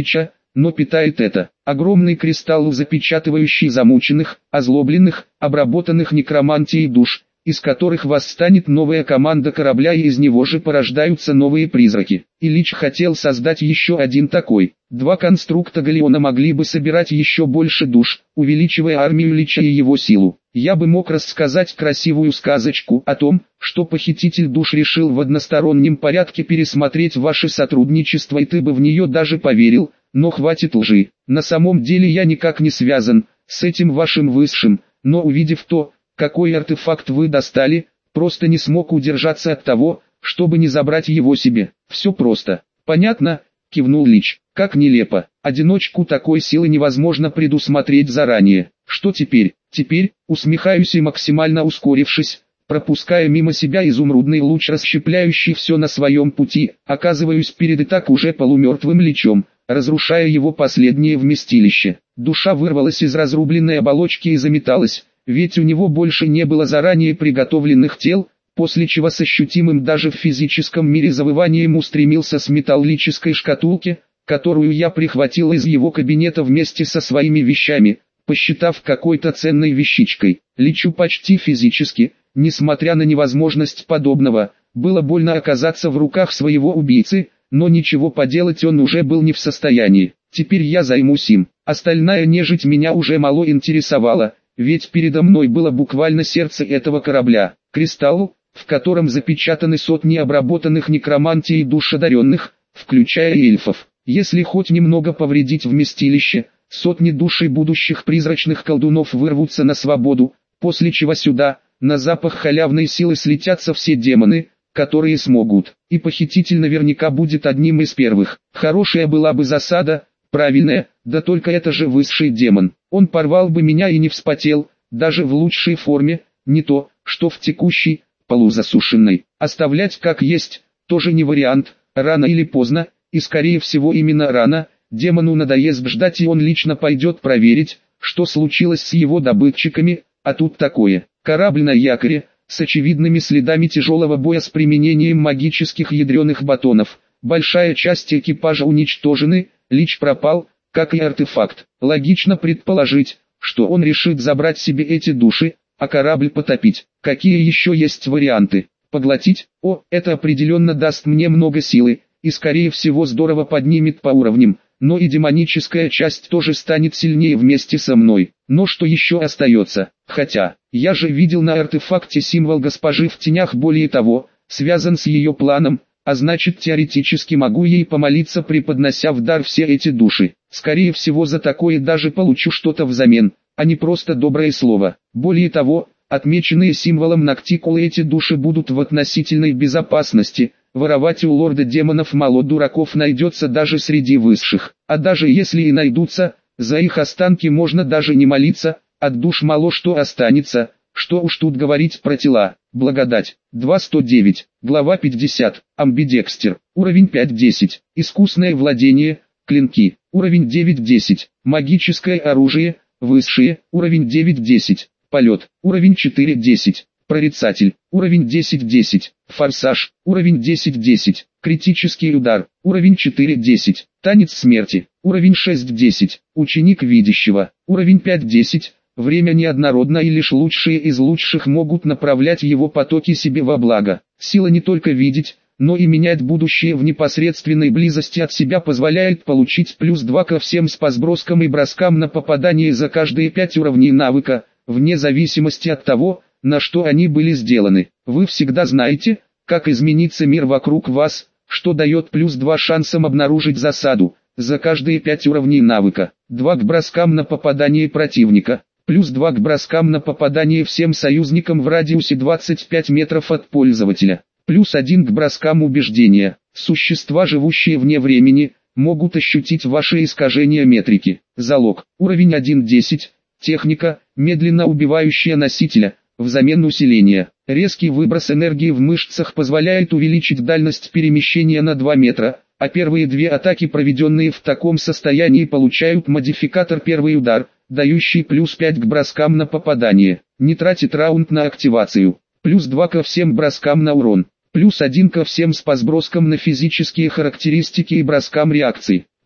Speaker 1: но питает это. Огромный кристалл, запечатывающий замученных, озлобленных, обработанных некромантией душ, из которых восстанет новая команда корабля, и из него же порождаются новые призраки. И Лич хотел создать еще один такой. 2 конструкта галеона могли бы собирать еще больше душ, увеличивая армию Лича и его силу. Я бы мог рассказать красивую сказочку о том, что похититель душ решил в одностороннем порядке пересмотреть ваше сотрудничество, и ты бы в нее даже поверил, но хватит лжи. На самом деле я никак не связан с этим вашим высшим, но увидев то, какой артефакт вы достали, просто не смог удержаться от того, чтобы не забрать его себе. Все просто. Понятно? Кивнул Лич. Как нелепо. Одиночку такой силы невозможно предусмотреть заранее. Что теперь? Теперь, усмехаюсь и максимально ускорившись, пропуская мимо себя изумрудный луч, расщепляющий все на своем пути, оказываюсь перед и так уже полумертвым Личом, разрушая его последнее вместилище. Душа вырвалась из разрубленной оболочки и заметалась, ведь у него больше не было заранее приготовленных тел, после чего с ощутимым даже в физическом мире завыванием устремился с металлической шкатулки, которую я прихватил из его кабинета вместе со своими вещами, посчитав какой-то ценной вещичкой. Личу почти физически, несмотря на невозможность подобного, было больно оказаться в руках своего убийцы, но ничего поделать он уже был не в состоянии. Теперь я займусь им. Остальная нежить меня уже мало интересовала, ведь передо мной было буквально сердце этого корабля. Кристалл, в котором запечатаны сотни обработанных некромантией душ одаренных, включая эльфов. Если хоть немного повредить вместилище, сотни душей будущих призрачных колдунов вырвутся на свободу, после чего сюда, на запах халявной силы, слетятся все демоны, которые смогут. И похититель наверняка будет одним из первых. Хорошая была бы засада, правильная, да только это же высший демон. Он порвал бы меня и не вспотел, даже в лучшей форме, не то, что в текущей, полузасушенной. Оставлять как есть, тоже не вариант, рано или поздно, и скорее всего именно рано, демону надоест ждать, и он лично пойдет проверить, что случилось с его добытчиками, а тут такое. Корабль на якоре, с очевидными следами тяжелого боя с применением магических ядреных батонов. Большая часть экипажа уничтожены, Лич пропал, как и артефакт. Логично предположить, что он решит забрать себе эти души, а корабль потопить. Какие еще есть варианты? Поглотить? О, это определенно даст мне много силы, и скорее всего здорово поднимет по уровням, но и демоническая часть тоже станет сильнее вместе со мной. Но что еще остается? Хотя, я же видел на артефакте символ госпожи в тенях, более того, связан с ее планом, а значит теоретически могу ей помолиться, преподнося в дар все эти души. Скорее всего за такое даже получу что-то взамен, а не просто доброе слово. Более того, отмеченные символом ногтикулы эти души будут в относительной безопасности. Воровать у лорда демонов мало дураков найдется даже среди высших. А даже если и найдутся, за их останки можно даже не молиться, от душ мало что останется, что уж тут говорить про тела. Благодать. 2.109. Глава 50. Амбидекстер. Уровень 5.10. Искусное владение. Клинки. Уровень 9.10. Магическое оружие. Высшие. Уровень 9.10. Полет. Уровень 4.10. Прорицатель. Уровень 10.10. Форсаж. Уровень 10.10. Критический удар. Уровень 4.10. Танец смерти. Уровень 6.10. Ученик видящего. Уровень 5.10. Время неоднородно, и лишь лучшие из лучших могут направлять его потоки себе во благо. Сила не только видеть, но и менять будущее в непосредственной близости от себя позволяет получить +2 ко всем спасброскам и броскам на попадание за каждые 5 уровней навыка, вне зависимости от того, на что они были сделаны. Вы всегда знаете, как изменится мир вокруг вас, что дает +2 шансам обнаружить засаду, за каждые 5 уровней навыка, 2 к броскам на попадание противника, +2 к броскам на попадание всем союзникам в радиусе 25 метров от пользователя, +1 к броскам убеждения. Существа, живущие вне времени, могут ощутить ваши искажения метрики. Залог. Уровень 1.10. Техника, медленно убивающая носителя, взамен усиления. Резкий выброс энергии в мышцах позволяет увеличить дальность перемещения на 2 метра, а первые 2 атаки, проведенные в таком состоянии, получают модификатор «Первый удар», дающий +5 к броскам на попадание. Не тратит раунд на активацию. +2 ко всем броскам на урон. +1 ко всем спасброскам на физические характеристики и броскам реакций.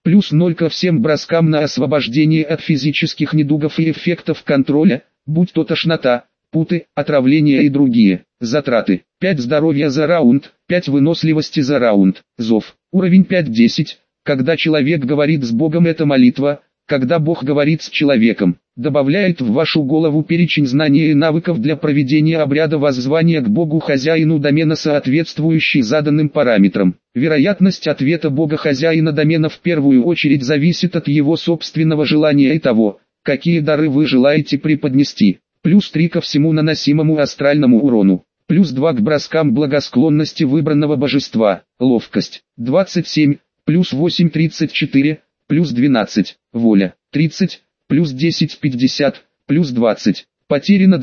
Speaker 1: Плюс 0 ко всем броскам на освобождение от физических недугов и эффектов контроля, будь то тошнота, путы, отравление и другие. Затраты. 5 здоровья за раунд, 5 выносливости за раунд. Зов. Уровень 5-10. Когда человек говорит с Богом, это молитва. Когда Бог говорит с человеком, добавляет в вашу голову перечень знаний и навыков для проведения обряда воззвания к Богу-хозяину домена, соответствующий заданным параметрам. Вероятность ответа Бога-хозяина домена в первую очередь зависит от его собственного желания и того, какие дары вы желаете преподнести. Плюс 3 ко всему наносимому астральному урону. Плюс 2 к броскам благосклонности выбранного божества. Ловкость. 27, плюс 8 34. Плюс 12, воля, 30, плюс 10 50, плюс 20. Потеряно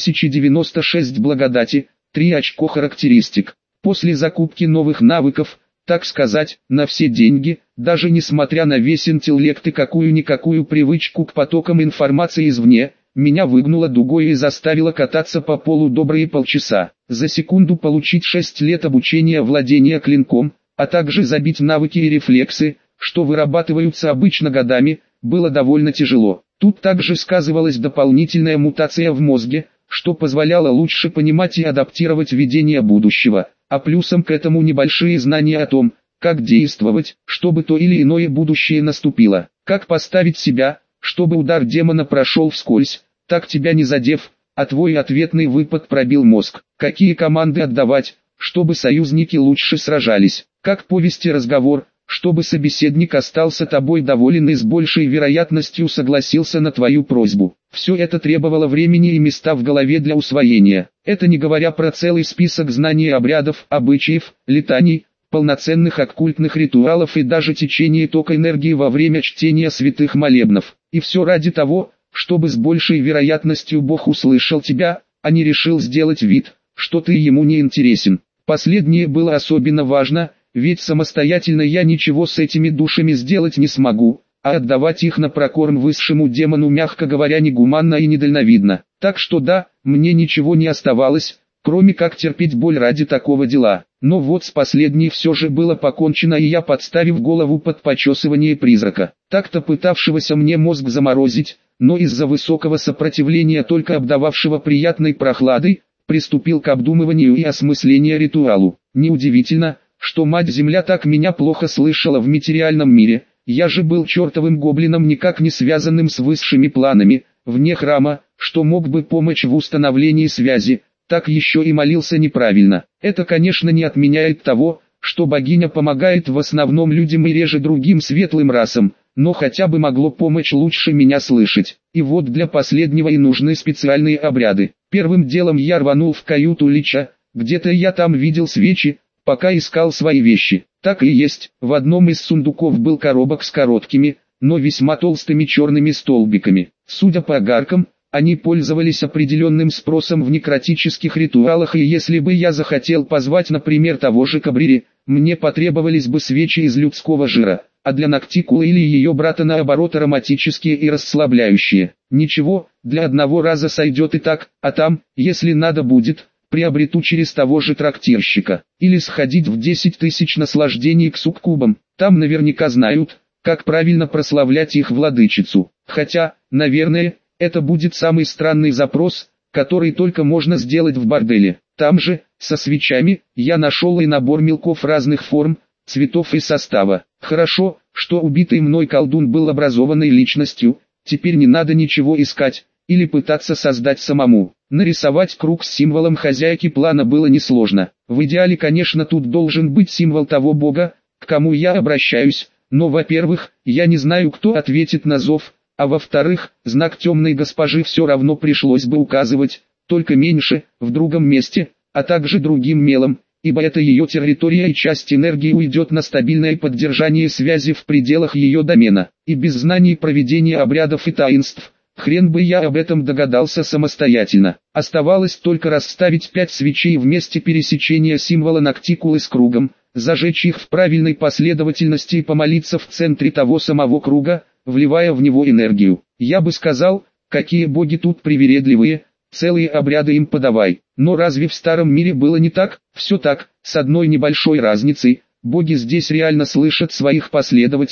Speaker 1: 2096 благодати, 3 очко характеристик. После закупки новых навыков, так сказать, на все деньги, даже несмотря на весь интеллект и какую-никакую привычку к потокам информации извне, меня выгнуло дугой и заставило кататься по полу добрые полчаса. За секунду получить 6 лет обучения владения клинком, а также забить навыки и рефлексы, что вырабатываются обычно годами, было довольно тяжело. Тут также сказывалась дополнительная мутация в мозге, что позволяло лучше понимать и адаптировать видение будущего, а плюсом к этому небольшие знания о том, как действовать, чтобы то или иное будущее наступило, как поставить себя, чтобы удар демона прошел вскользь, так тебя не задев, а твой ответный выпад пробил мозг, какие команды отдавать, чтобы союзники лучше сражались, как повести разговор, чтобы собеседник остался тобой доволен и с большей вероятностью согласился на твою просьбу. Все это требовало времени и места в голове для усвоения. Это не говоря про целый список знаний обрядов, обычаев, летаний, полноценных оккультных ритуалов и даже течение тока энергии во время чтения святых молебнов. И все ради того, чтобы с большей вероятностью Бог услышал тебя, а не решил сделать вид, что ты ему не интересен. Последнее было особенно важно, ведь самостоятельно я ничего с этими душами сделать не смогу, а отдавать их на прокорм высшему демону, мягко говоря, негуманно и недальновидно. Так что да, мне ничего не оставалось, кроме как терпеть боль ради такого дела. Но вот с последней все же было покончено, и я, подставив голову под почесывание призрака, так-то пытавшегося мне мозг заморозить, но из-за высокого сопротивления, только обдававшего приятной прохладой, приступил к обдумыванию и осмыслению ритуалу. Неудивительно, что Мать-Земля так меня плохо слышала в материальном мире. Я же был чертовым гоблином, никак не связанным с высшими планами, вне храма, что мог бы помочь в установлении связи, так еще и молился неправильно. Это, конечно, не отменяет того, что богиня помогает в основном людям и реже другим светлым расам, но хотя бы могло помочь лучше меня слышать. И вот для последнего и нужны специальные обряды. Первым делом я рванул в каюту Лича, где-то я там видел свечи, пока искал свои вещи. Так и есть, в одном из сундуков был коробок с короткими, но весьма толстыми черными столбиками. Судя по огаркам, они пользовались определенным спросом в некротических ритуалах, и если бы я захотел позвать, например, того же Кабрири, мне потребовались бы свечи из людского жира, а для Ноктикулы или ее брата наоборот ароматические и расслабляющие. Ничего, для одного раза сойдет и так, а там, если надо будет, приобрету через того же трактирщика. Или сходить в 10 тысяч наслаждений к суккубам, там наверняка знают, как правильно прославлять их владычицу. Хотя, наверное, это будет самый странный запрос, который только можно сделать в борделе. Там же, со свечами, я нашел и набор мелков разных форм, цветов и состава. Хорошо, что убитый мной колдун был образованной личностью, теперь не надо ничего искать, или пытаться создать самому. Нарисовать круг с символом хозяйки плана было несложно. В идеале, конечно, тут должен быть символ того бога, к кому я обращаюсь, но, во-первых, я не знаю, кто ответит на зов, а во-вторых, знак темной госпожи все равно пришлось бы указывать, только меньше, в другом месте, а также другим мелом, ибо это ее территория и часть энергии уйдет на стабильное поддержание связи в пределах ее домена, и без знаний проведения обрядов и таинств. Хрен бы я об этом догадался самостоятельно. Оставалось только расставить 5 свечей в месте пересечения символа Ноктикулы с кругом, зажечь их в правильной последовательности и помолиться в центре того самого круга, вливая в него энергию. Я бы сказал, какие боги тут привередливые, целые обряды им подавай. Но разве в старом мире было не так? Все так, с одной небольшой разницей. Боги здесь реально слышат своих последователей,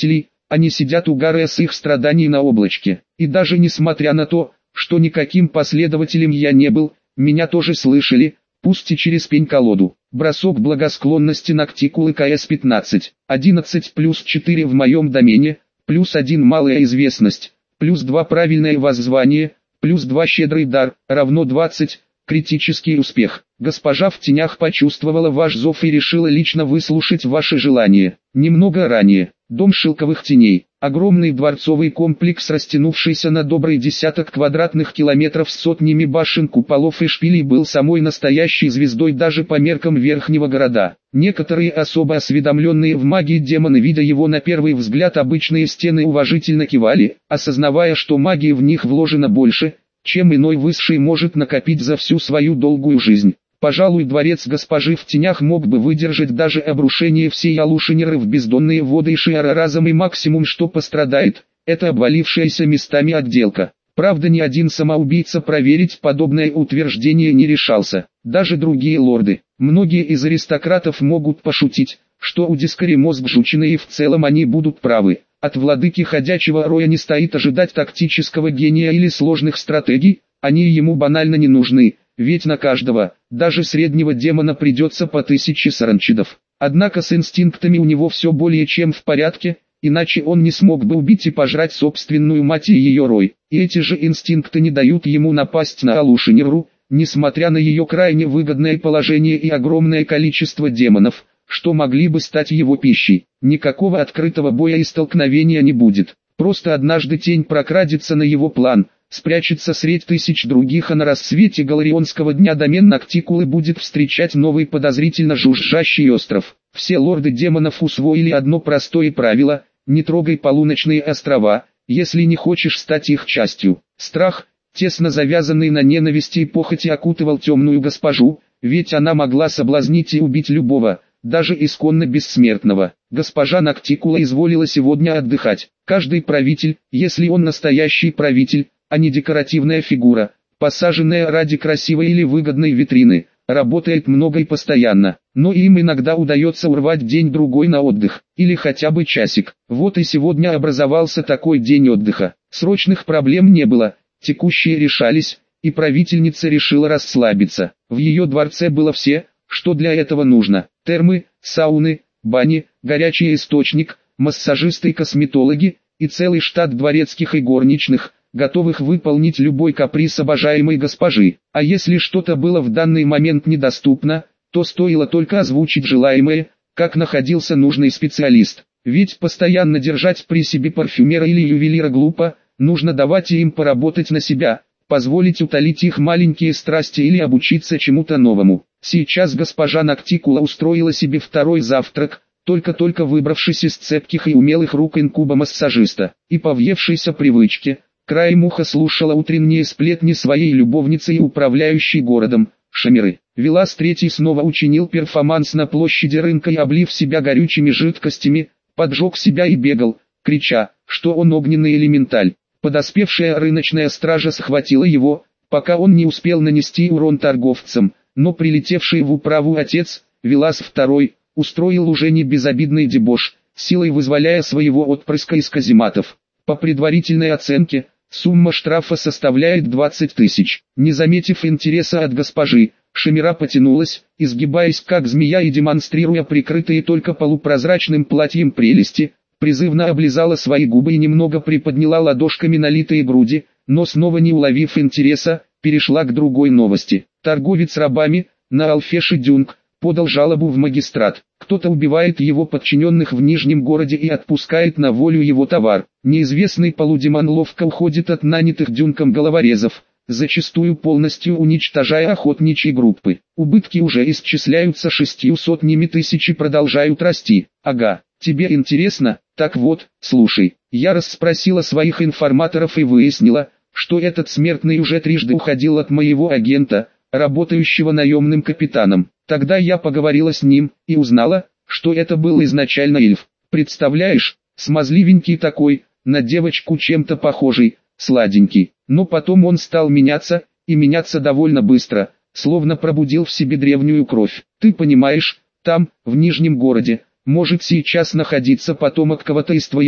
Speaker 1: они сидят угорая с их страданий на облачке. И даже несмотря на то, что никаким последователем я не был, меня тоже слышали, пусть и через пень-колоду. Бросок благосклонности Ноктикулы КС-15. 11 плюс 4 в моем домене, плюс 1 малая известность, плюс 2 правильное воззвание, плюс 2 щедрый дар, равно 20, критический успех. Госпожа в тенях почувствовала ваш зов и решила лично выслушать ваши желания. Немного ранее. Дом шелковых теней. Огромный дворцовый комплекс, растянувшийся на добрый десяток квадратных километров с сотнями башен, куполов и шпилей, был самой настоящей звездой даже по меркам верхнего города. Некоторые особо осведомленные в магии демоны, видя его на первый взгляд обычные стены, уважительно кивали, осознавая, что магии в них вложено больше, чем иной высший может накопить за всю свою долгую жизнь. Пожалуй, дворец госпожи в тенях мог бы выдержать даже обрушение всей Алушинеры в бездонные воды Шиара разом, и максимум, что пострадает, это обвалившаяся местами отделка. Правда, ни один самоубийца проверить подобное утверждение не решался, даже другие лорды. Многие из аристократов могут пошутить, что у дискари мозг жучины, и в целом они будут правы. От владыки ходячего роя не стоит ожидать тактического гения или сложных стратегий, они ему банально не нужны. Ведь на каждого, даже среднего демона, придется по 1000 саранчидов. Однако с инстинктами у него все более чем в порядке, иначе он не смог бы убить и пожрать собственную мать и ее рой. И эти же инстинкты не дают ему напасть на Алушинеру, несмотря на ее крайне выгодное положение и огромное количество демонов, что могли бы стать его пищей. Никакого открытого боя и столкновения не будет. Просто однажды тень прокрадется на его план, спрячется средь тысяч других, а на рассвете галарионского дня домен Ноктикулы будет встречать новый подозрительно жужжащий остров. Все лорды демонов усвоили одно простое правило: не трогай полуночные острова, если не хочешь стать их частью. Страх, тесно завязанный на ненависти и похоти, окутывал темную госпожу, ведь она могла соблазнить и убить любого, даже исконно бессмертного. Госпожа Ноктикула изволила сегодня отдыхать. Каждый правитель, если он настоящий правитель, а не декоративная фигура, посаженная ради красивой или выгодной витрины, работает много и постоянно, но им иногда удается урвать день-другой на отдых, или хотя бы часик. Вот и сегодня образовался такой день отдыха. Срочных проблем не было, текущие решались, и правительница решила расслабиться. В ее дворце было все, что для этого нужно: термы, сауны, бани, горячий источник, массажисты и косметологи, и целый штат дворецких и горничных, готовых выполнить любой каприз обожаемой госпожи. А если что-то было в данный момент недоступно, то стоило только озвучить желаемое, как находился нужный специалист. Ведь постоянно держать при себе парфюмера или ювелира глупо, нужно давать им поработать на себя, позволить утолить их маленькие страсти или обучиться чему-то новому. Сейчас госпожа Ноктикула устроила себе второй завтрак, только-только выбравшись из цепких и умелых рук инкуба-массажиста, и по въевшейся привычке, краем уха слушала утренние сплетни своей любовницы и управляющей городом, Шамиры. Велас III снова учинил перформанс на площади рынка и, облив себя горючими жидкостями, поджег себя и бегал, крича, что он огненный элементаль. Подоспевшая рыночная стража схватила его, пока он не успел нанести урон торговцам, но прилетевший в управу отец, Велас II, устроил уже не безобидный дебош, силой вызволяя своего отпрыска из казематов. По предварительной оценке, сумма штрафа составляет 20 тысяч. Не заметив интереса от госпожи, Шамира потянулась, изгибаясь как змея и демонстрируя прикрытые только полупрозрачным платьем прелести, призывно облизала свои губы и немного приподняла ладошками налитые груди, но снова не уловив интереса, перешла к другой новости. Торговец рабами, на Алфеши Дюнг, подал жалобу в магистрат. Кто-то убивает его подчиненных в Нижнем городе и отпускает на волю его товар. Неизвестный полудемон ловко уходит от нанятых Дюнком головорезов, зачастую полностью уничтожая охотничьи группы. Убытки уже исчисляются 600 тысяч и продолжают расти. Ага, тебе интересно? Так вот, слушай. Я расспросила своих информаторов и выяснила, что этот смертный уже трижды уходил от моего агента, работающего наемным капитаном. Тогда я поговорила с ним и узнала, что это был изначально эльф. Представляешь, смазливенький такой, на девочку чем-то похожий, сладенький. Но потом он стал меняться, и меняться довольно быстро, словно пробудил в себе древнюю кровь. Ты понимаешь, там, в Нижнем городе, может сейчас находиться потомок кого-то из твоего,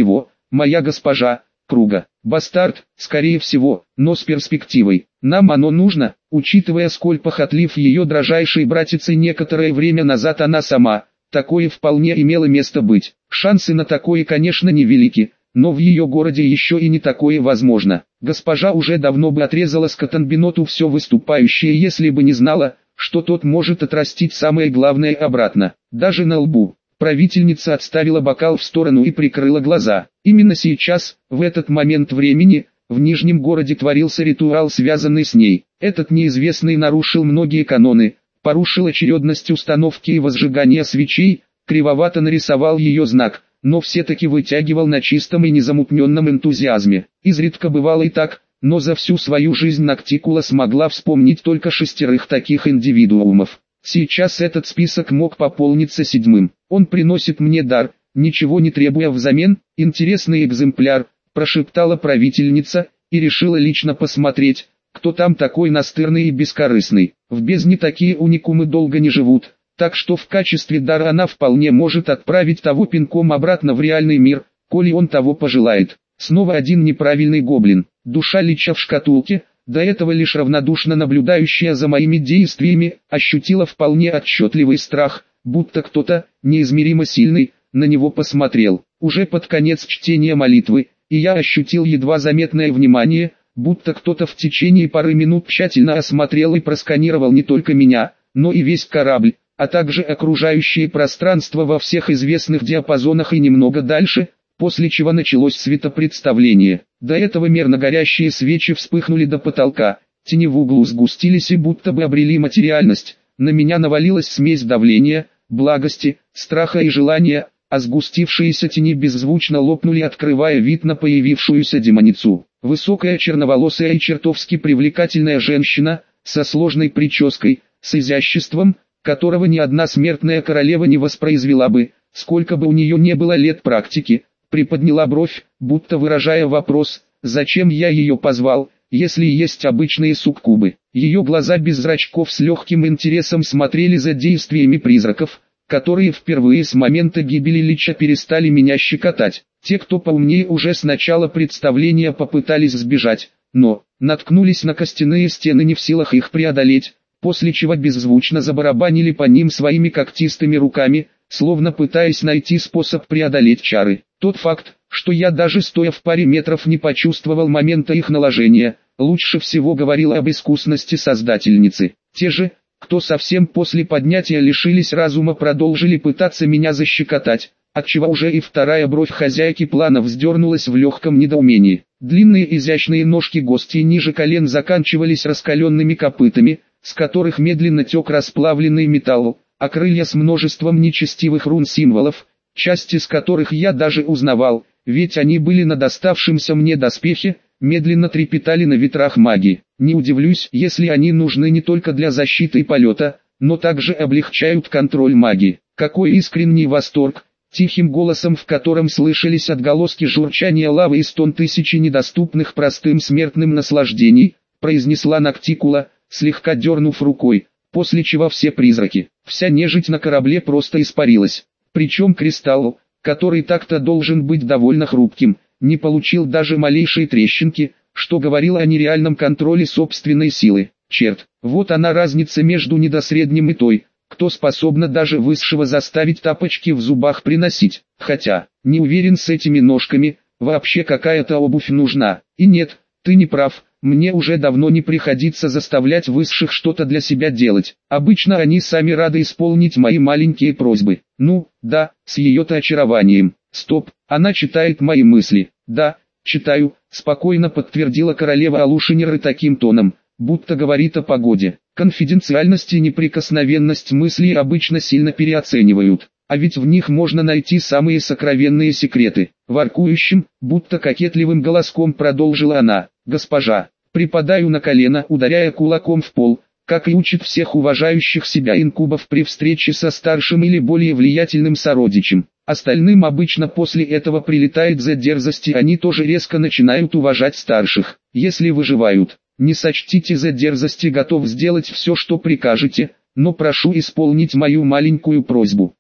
Speaker 1: моя госпожа, круга. Бастард, скорее всего, но с перспективой. Нам оно нужно, учитывая, сколь похотлив ее дрожайший братец, и некоторое время назад она сама. Такое вполне имело место быть. Шансы на такое, конечно, невелики, но в ее городе еще и не такое возможно. Госпожа уже давно бы отрезала Скотанбиноту все выступающее, если бы не знала, что тот может отрастить самое главное обратно, даже на лбу. Правительница отставила бокал в сторону и прикрыла глаза. Именно сейчас, в этот момент времени, в Нижнем городе творился ритуал, связанный с ней. Этот неизвестный нарушил многие каноны, порушил очередность установки и возжигания свечей, кривовато нарисовал ее знак, но все-таки вытягивал на чистом и незамутненном энтузиазме. Изредка бывало и так, но за всю свою жизнь Ноктикула смогла вспомнить только 6 таких индивидуумов. Сейчас этот список мог пополниться 7-м. Он приносит мне дар, ничего не требуя взамен. Интересный экземпляр, прошептала правительница, и решила лично посмотреть, кто там такой настырный и бескорыстный. В бездне такие уникумы долго не живут, так что в качестве дара она вполне может отправить того пинком обратно в реальный мир, коли он того пожелает. Снова один неправильный гоблин. Душа лича в шкатулке, до этого лишь равнодушно наблюдающая за моими действиями, ощутила вполне отчетливый страх, будто кто-то, неизмеримо сильный, на него посмотрел. Уже под конец чтения молитвы, и я ощутил едва заметное внимание, будто кто-то в течение пары минут тщательно осмотрел и просканировал не только меня, но и весь корабль, а также окружающее пространство во всех известных диапазонах и немного дальше, после чего началось светопредставление. До этого мерно горящие свечи вспыхнули до потолка, тени в углу сгустились и будто бы обрели материальность. На меня навалилась смесь давления, благости, страха и желания, а сгустившиеся тени беззвучно лопнули, открывая вид на появившуюся демоницу. Высокая черноволосая и чертовски привлекательная женщина, со сложной прической, с изяществом, которого ни одна смертная королева не воспроизвела бы, сколько бы у нее не было лет практики, приподняла бровь, будто выражая вопрос, зачем я ее позвал, если есть обычные суккубы. Ее глаза без зрачков с легким интересом смотрели за действиями призраков, которые впервые с момента гибели Лича перестали меня щекотать. Те, кто поумнее, уже с начала представления попытались сбежать, но наткнулись на костяные стены, не в силах их преодолеть, после чего беззвучно забарабанили по ним своими когтистыми руками, словно пытаясь найти способ преодолеть чары. Тот факт, что я даже стоя в паре метров не почувствовал момента их наложения, лучше всего говорил об искусности создательницы. Те же, кто совсем после поднятия лишились разума, продолжили пытаться меня защекотать, отчего уже и вторая бровь хозяйки плана вздернулась в легком недоумении. Длинные изящные ножки гостей ниже колен заканчивались раскаленными копытами, с которых медленно тек расплавленный металл, а крылья с множеством нечестивых рун-символов, части из которых я даже узнавал, ведь они были на доставшемся мне доспехе, медленно трепетали на ветрах магии. Не удивлюсь, если они нужны не только для защиты и полета, но также облегчают контроль магии. Какой искренний восторг! Тихим голосом, в котором слышались отголоски журчания лавы и стон тысячи недоступных простым смертным наслаждений, произнесла Ноктикула, слегка дернув рукой, после чего все призраки, вся нежить на корабле просто испарилась. Причем кристалл, который так-то должен быть довольно хрупким, не получил даже малейшей трещинки, что говорило о нереальном контроле собственной силы. Черт, вот она разница между недосредним и той, кто способна даже высшего заставить тапочки в зубах приносить. Хотя, не уверен, с этими ножками вообще какая-то обувь нужна. И нет, ты не прав, мне уже давно не приходится заставлять высших что-то для себя делать. Обычно они сами рады исполнить мои маленькие просьбы. Ну, да, с ее-то очарованием. Стоп, она читает мои мысли. Да, читаю, спокойно подтвердила королева Алушинеры таким тоном, будто говорит о погоде. Конфиденциальность и неприкосновенность мыслей обычно сильно переоценивают, а ведь в них можно найти самые сокровенные секреты. Воркующим, будто кокетливым голоском продолжила она: «Госпожа, припадаю на колено, ударяя кулаком в пол, как и учит всех уважающих себя инкубов при встрече со старшим или более влиятельным сородичем. Остальным обычно после этого прилетает за дерзость, и они тоже резко начинают уважать старших, если выживают. Не сочтите за дерзость, и готов сделать все, что прикажете, но прошу исполнить мою маленькую просьбу.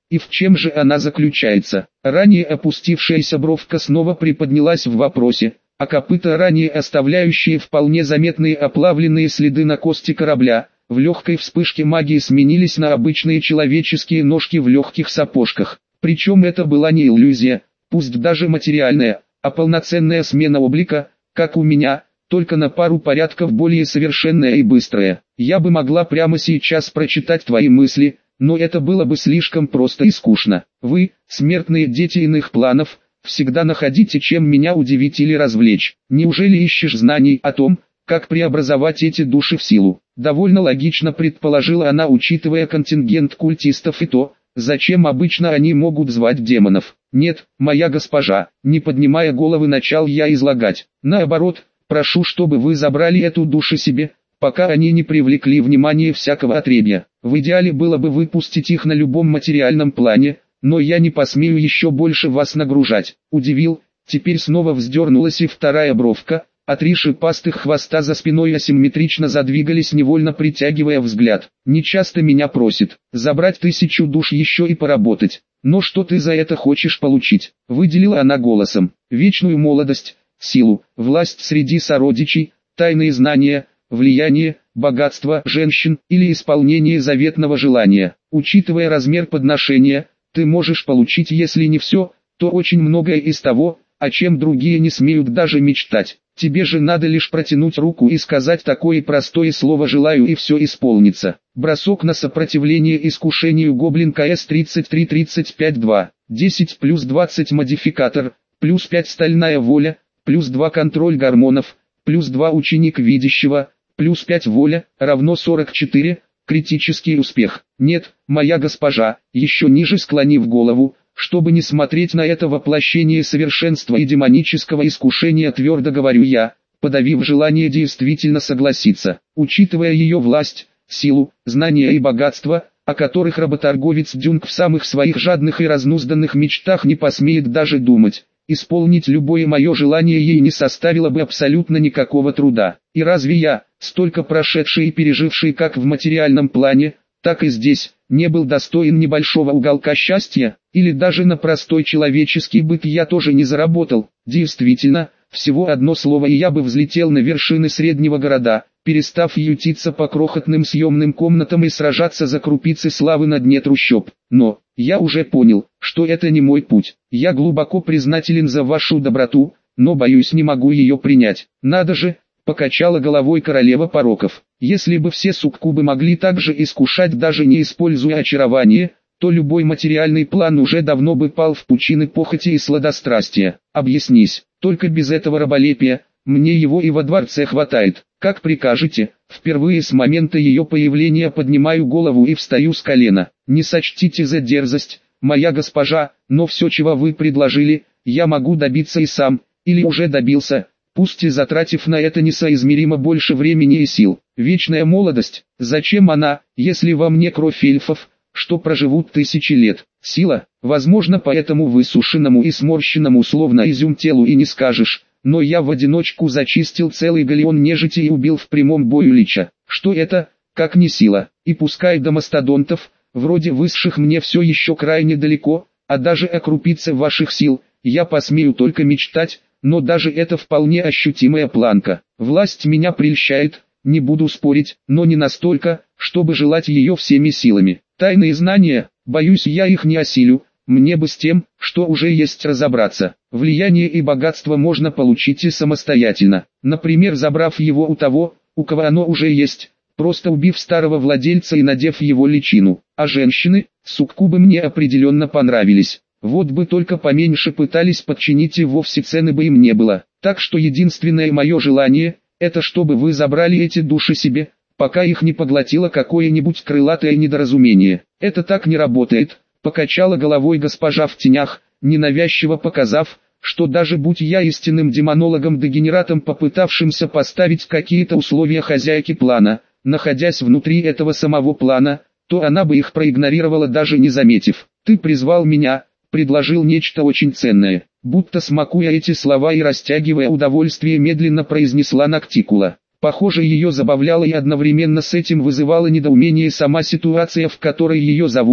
Speaker 1: И в чем же она заключается? Ранее опустившаяся бровка снова приподнялась в вопросе, а копыта, ранее оставляющие вполне заметные оплавленные следы на кости корабля, в легкой вспышке магии сменились на обычные человеческие ножки в легких сапожках. Причем это была не иллюзия, пусть даже материальная, а полноценная смена облика, как у меня, только на пару порядков более совершенная и быстрая. Я бы могла прямо сейчас прочитать твои мысли, но это было бы слишком просто и скучно. Вы, смертные дети иных планов, всегда находите, чем меня удивить или развлечь. Неужели ищешь знаний о том, как преобразовать эти души в силу? Довольно логично предположила она, учитывая контингент культистов и то, зачем обычно они могут звать демонов. Нет, моя госпожа, не поднимая головы, начал я излагать. Наоборот, прошу, чтобы вы забрали эту душу себе, пока они не привлекли внимание всякого отребья. В идеале было бы выпустить их на любом материальном плане, но я не посмею еще больше вас нагружать. Удивил, теперь снова вздернулась и вторая бровка, а три шипастых хвоста за спиной асимметрично задвигались, невольно притягивая взгляд. Не часто меня просит забрать 1000 душ еще и поработать. Но что ты за это хочешь получить? Выделила она голосом. Вечную молодость, силу, власть среди сородичей, тайные знания, влияние, богатство женщин или исполнение заветного желания. Учитывая размер подношения, ты можешь получить, если не все, то очень многое из того, о чем другие не смеют даже мечтать. Тебе же надо лишь протянуть руку и сказать такое простое слово «желаю» и все исполнится. Бросок на сопротивление искушению гоблин КС 33-35-2, 10 плюс 20 модификатор, плюс 5 стальная воля, плюс 2 контроль гормонов, плюс 2 ученик видящего, плюс 5 воля, равно 44, критический успех. Нет, моя госпожа, еще ниже склонив голову, чтобы не смотреть на это воплощение совершенства и демонического искушения, твердо говорю я, подавив желание действительно согласиться. Учитывая ее власть, силу, знания и богатство, о которых работорговец Дюнг в самых своих жадных и разнузданных мечтах не посмеет даже думать, исполнить любое мое желание ей не составило бы абсолютно никакого труда. И разве я, столько прошедший и переживший как в материальном плане, так и здесь, не был достоин небольшого уголка счастья, или даже на простой человеческий быт я тоже не заработал? Действительно, всего одно слово и я бы взлетел на вершины среднего города, перестав ютиться по крохотным съемным комнатам и сражаться за крупицы славы на дне трущоб. Но, я уже понял, что это не мой путь. Я глубоко признателен за вашу доброту, но боюсь, не могу ее принять. Надо же, покачала головой королева пороков. Если бы все суккубы могли так же искушать, даже не используя очарование, то любой материальный план уже давно бы пал в пучины похоти и сладострастия. Объяснись, только без этого раболепия, мне его и во дворце хватает. Как прикажете. Впервые с момента ее появления поднимаю голову и встаю с колена. Не сочтите за дерзость, моя госпожа, но все, чего вы предложили, я могу добиться и сам, или уже добился, пусть и затратив на это несоизмеримо больше времени и сил. Вечная молодость, зачем она, если во мне кровь эльфов, что проживут 1000 лет? Сила, возможно, по этому высушенному и сморщенному словно изюм телу и не скажешь, но я в одиночку зачистил целый галеон нежити и убил в прямом бою лича. Что это, как не сила? И пускай до мастодонтов, вроде высших, мне все еще крайне далеко, а даже о крупице ваших сил, я посмею только мечтать, но даже это вполне ощутимая планка. Власть меня прельщает, не буду спорить, но не настолько, чтобы желать ее всеми силами. Тайные знания, боюсь, я их не осилю, мне бы с тем, что уже есть, разобраться. Влияние и богатство можно получить и самостоятельно, например, забрав его у того, у кого оно уже есть, просто убив старого владельца и надев его личину. А женщины, суккубы, мне определенно понравились. Вот бы только поменьше пытались подчинить, и вовсе цены бы им не было. Так что единственное мое желание, это чтобы вы забрали эти души себе, пока их не поглотило какое-нибудь крылатое недоразумение. Это так не работает, покачала головой госпожа в тенях, ненавязчиво показав, что даже будь я истинным демонологом-дегенератом, попытавшимся поставить какие-то условия хозяйке плана, находясь внутри этого самого плана, то она бы их проигнорировала, даже не заметив. Ты призвал меня, предложил нечто очень ценное. Будто смакуя эти слова и растягивая удовольствие, медленно произнесла Ноктикула. Похоже, ее забавляла и одновременно с этим вызывала недоумение сама ситуация, в которой ее зовут,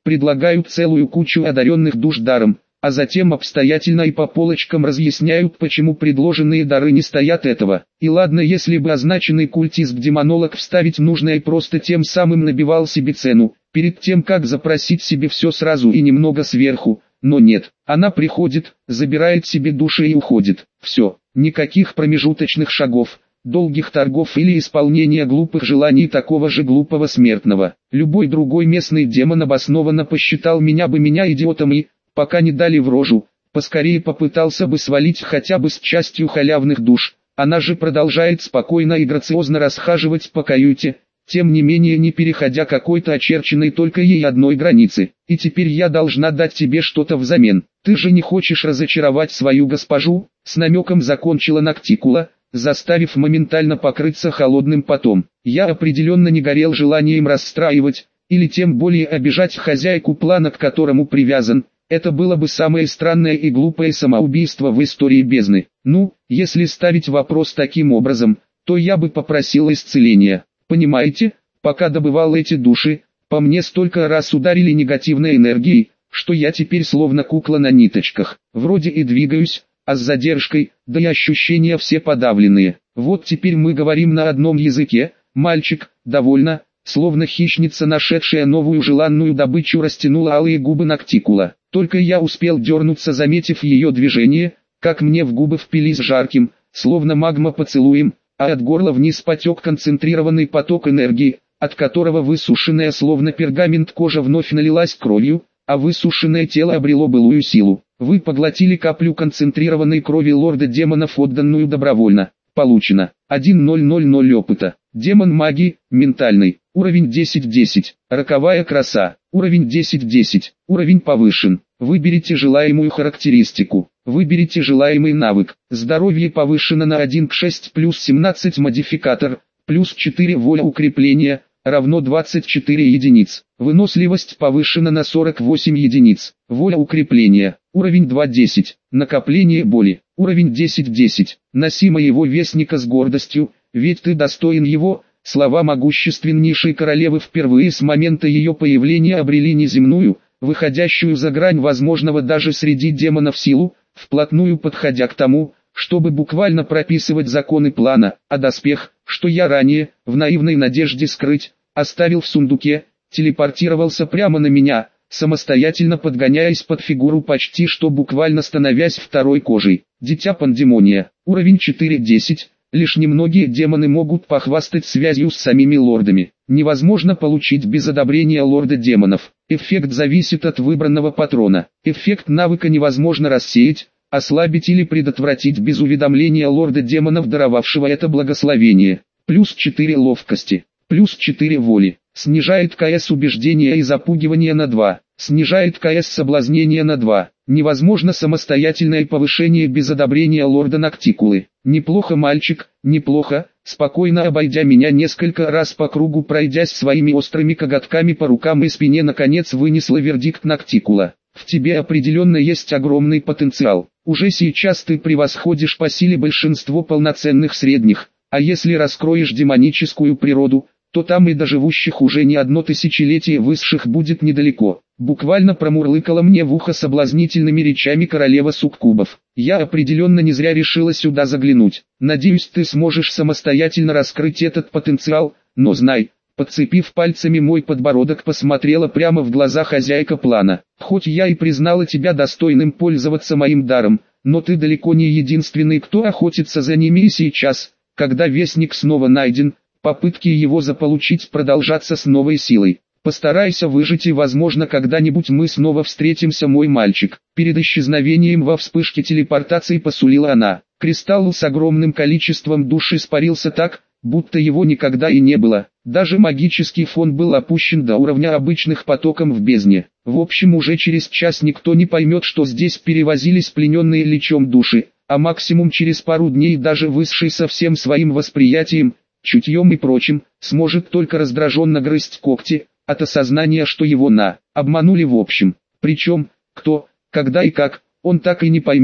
Speaker 1: предлагают целую кучу одаренных душ даром, а затем обстоятельно и по полочкам разъясняют, почему предложенные дары не стоят этого. И ладно, если бы означенный культист-демонолог вставить нужное и просто тем самым набивал себе цену, перед тем как запросить себе все сразу и немного сверху, но нет, она приходит, забирает себе души и уходит. Все, никаких промежуточных шагов, долгих торгов или исполнения глупых желаний такого же глупого смертного. Любой другой местный демон обоснованно посчитал меня идиотом и, пока не дали в рожу, поскорее попытался бы свалить хотя бы с частью халявных душ. Она же продолжает спокойно и грациозно расхаживать по каюте, тем не менее не переходя какой-то очерченной только ей одной границы. И теперь я должна дать тебе что-то взамен. Ты же не хочешь разочаровать свою госпожу? С намеком закончила Ноктикула, заставив моментально покрыться холодным потом. Я определенно не горел желанием расстраивать, или тем более обижать хозяйку плана, к которому привязан. Это было бы самое странное и глупое самоубийство в истории бездны. Ну, если ставить вопрос таким образом, то я бы попросил исцеления. Понимаете, пока добывал эти души, по мне столько раз ударили негативной энергией, что я теперь словно кукла на ниточках. Вроде и двигаюсь, а с задержкой, да и ощущения все подавленные. Вот теперь мы говорим на одном языке. Мальчик, довольно, словно хищница, нашедшая новую желанную добычу, растянула алые губы Ноктикула. Только я успел дернуться, заметив ее движение, как мне в губы впились жарким, словно магма, поцелуем, а от горла вниз потек концентрированный поток энергии, от которого высушенная словно пергамент кожа вновь налилась кровью, а высушенное тело обрело былую силу. Вы поглотили каплю концентрированной крови лорда демонов, отданную добровольно. Получено 1000 опыта. Демон магии, ментальный, уровень 10-10, роковая краса, уровень 10-10, уровень повышен. Выберите желаемую характеристику, выберите желаемый навык. Здоровье повышено на 1 к 6 плюс 17 модификатор, плюс 4 воля укрепления, равно 24 единиц. Выносливость повышена на 48 единиц. Воля укрепления, уровень 2-10, накопление боли, уровень 10-10. Носи моего вестника с гордостью, ведь ты достоин его. Слова могущественнейшей королевы впервые с момента ее появления обрели неземную, выходящую за грань возможного даже среди демонов силу, вплотную подходя к тому, чтобы буквально прописывать законы плана, а доспех, что я ранее, в наивной надежде скрыть, оставил в сундуке, телепортировался прямо на меня, самостоятельно подгоняясь под фигуру, почти что буквально становясь второй кожей. Дитя Пандемония, уровень 4-10. Лишь немногие демоны могут похвастать связью с самими лордами. Невозможно получить без одобрения лорда демонов. Эффект зависит от выбранного патрона. Эффект навыка невозможно рассеять, ослабить или предотвратить без уведомления лорда демонов, даровавшего это благословение. Плюс 4 ловкости, плюс 4 воли. Снижает КС убеждения и запугивания на 2. Снижает КС соблазнения на 2. Невозможно самостоятельное повышение без одобрения лорда Ноктикулы. Неплохо, мальчик, неплохо. Спокойно обойдя меня несколько раз по кругу, пройдясь своими острыми коготками по рукам и спине, наконец вынесла вердикт Ноктикула. В тебе определенно есть огромный потенциал. Уже сейчас ты превосходишь по силе большинство полноценных средних, а если раскроешь демоническую природу, то там и до живущих уже не одно тысячелетие высших будет недалеко. Буквально промурлыкала мне в ухо соблазнительными речами королева суккубов. Я определенно не зря решила сюда заглянуть. Надеюсь, ты сможешь самостоятельно раскрыть этот потенциал, но знай, подцепив пальцами мой подбородок, посмотрела прямо в глаза хозяйка плана. Хоть я и признала тебя достойным пользоваться моим даром, но ты далеко не единственный, кто охотится за ними, и сейчас, когда вестник снова найден, попытки его заполучить продолжатся с новой силой. Постарайся выжить, и возможно когда-нибудь мы снова встретимся, мой мальчик. Перед исчезновением во вспышке телепортации посулила она. Кристалл с огромным количеством душ испарился так, будто его никогда и не было. Даже магический фон был опущен до уровня обычных потоком в бездне. В общем, уже через час никто не поймет, что здесь перевозились плененные личом души, а максимум через пару дней даже высший со всем своим восприятием, чутьем и прочим, сможет только раздраженно грызть когти, от осознания, что его обманули в общем. Причем, кто, когда и как, он так и не поймет,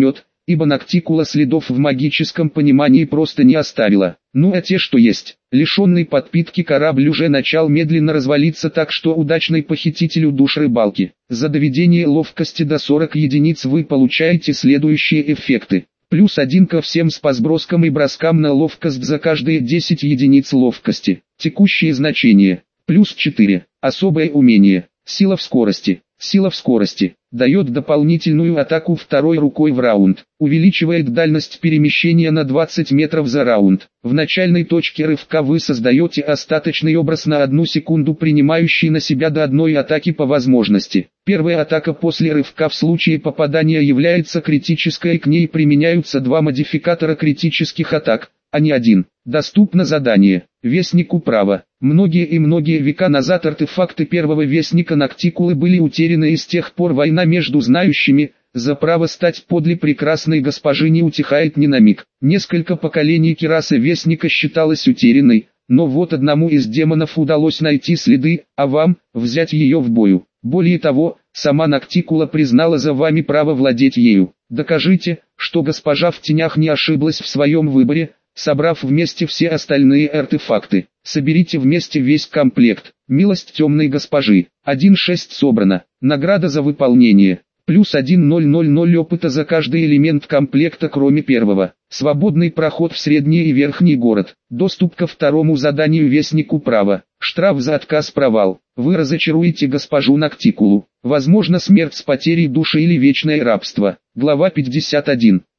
Speaker 1: ибо Ноктикула следов в магическом понимании просто не оставила. Ну а те, что есть, лишенный подпитки корабль уже начал медленно развалиться, так что удачный похитителю душ рыбалки. За доведение ловкости до 40 единиц вы получаете следующие эффекты. +1 ко всем спасброскам и броскам на ловкость за каждые 10 единиц ловкости. Текущие значения. +4. Особое умение. Сила в скорости. Сила в скорости. Дает дополнительную атаку второй рукой в раунд. Увеличивает дальность перемещения на 20 метров за раунд. В начальной точке рывка вы создаете остаточный образ на 1 секунду, принимающий на себя до одной атаки по возможности. Первая атака после рывка в случае попадания является критической, к ней применяются 2 модификатора критических атак, а не один. Доступно задание. Вестник управа. Многие века назад артефакты первого вестника Ноктикулы были утеряны, и с тех пор война между знающими за право стать подле прекрасной госпожи не утихает ни на миг. Несколько поколений Кираса Вестника считалась утерянной, но вот одному из демонов удалось найти следы, а вам – взять ее в бою. Более того, сама Ноктикула признала за вами право владеть ею. Докажите, что госпожа в тенях не ошиблась в своем выборе, собрав вместе все остальные артефакты. Соберите вместе весь комплект. Милость темной госпожи. 1/6 собрано. Награда за выполнение. +1000 опыта за каждый элемент комплекта, кроме первого. Свободный проход в средний и верхний город. Доступ ко второму заданию Вестник управа. Штраф за отказ, провал. Вы разочаруете госпожу Ноктикулу. Возможно, смерть с потерей души или вечное рабство. Глава 51.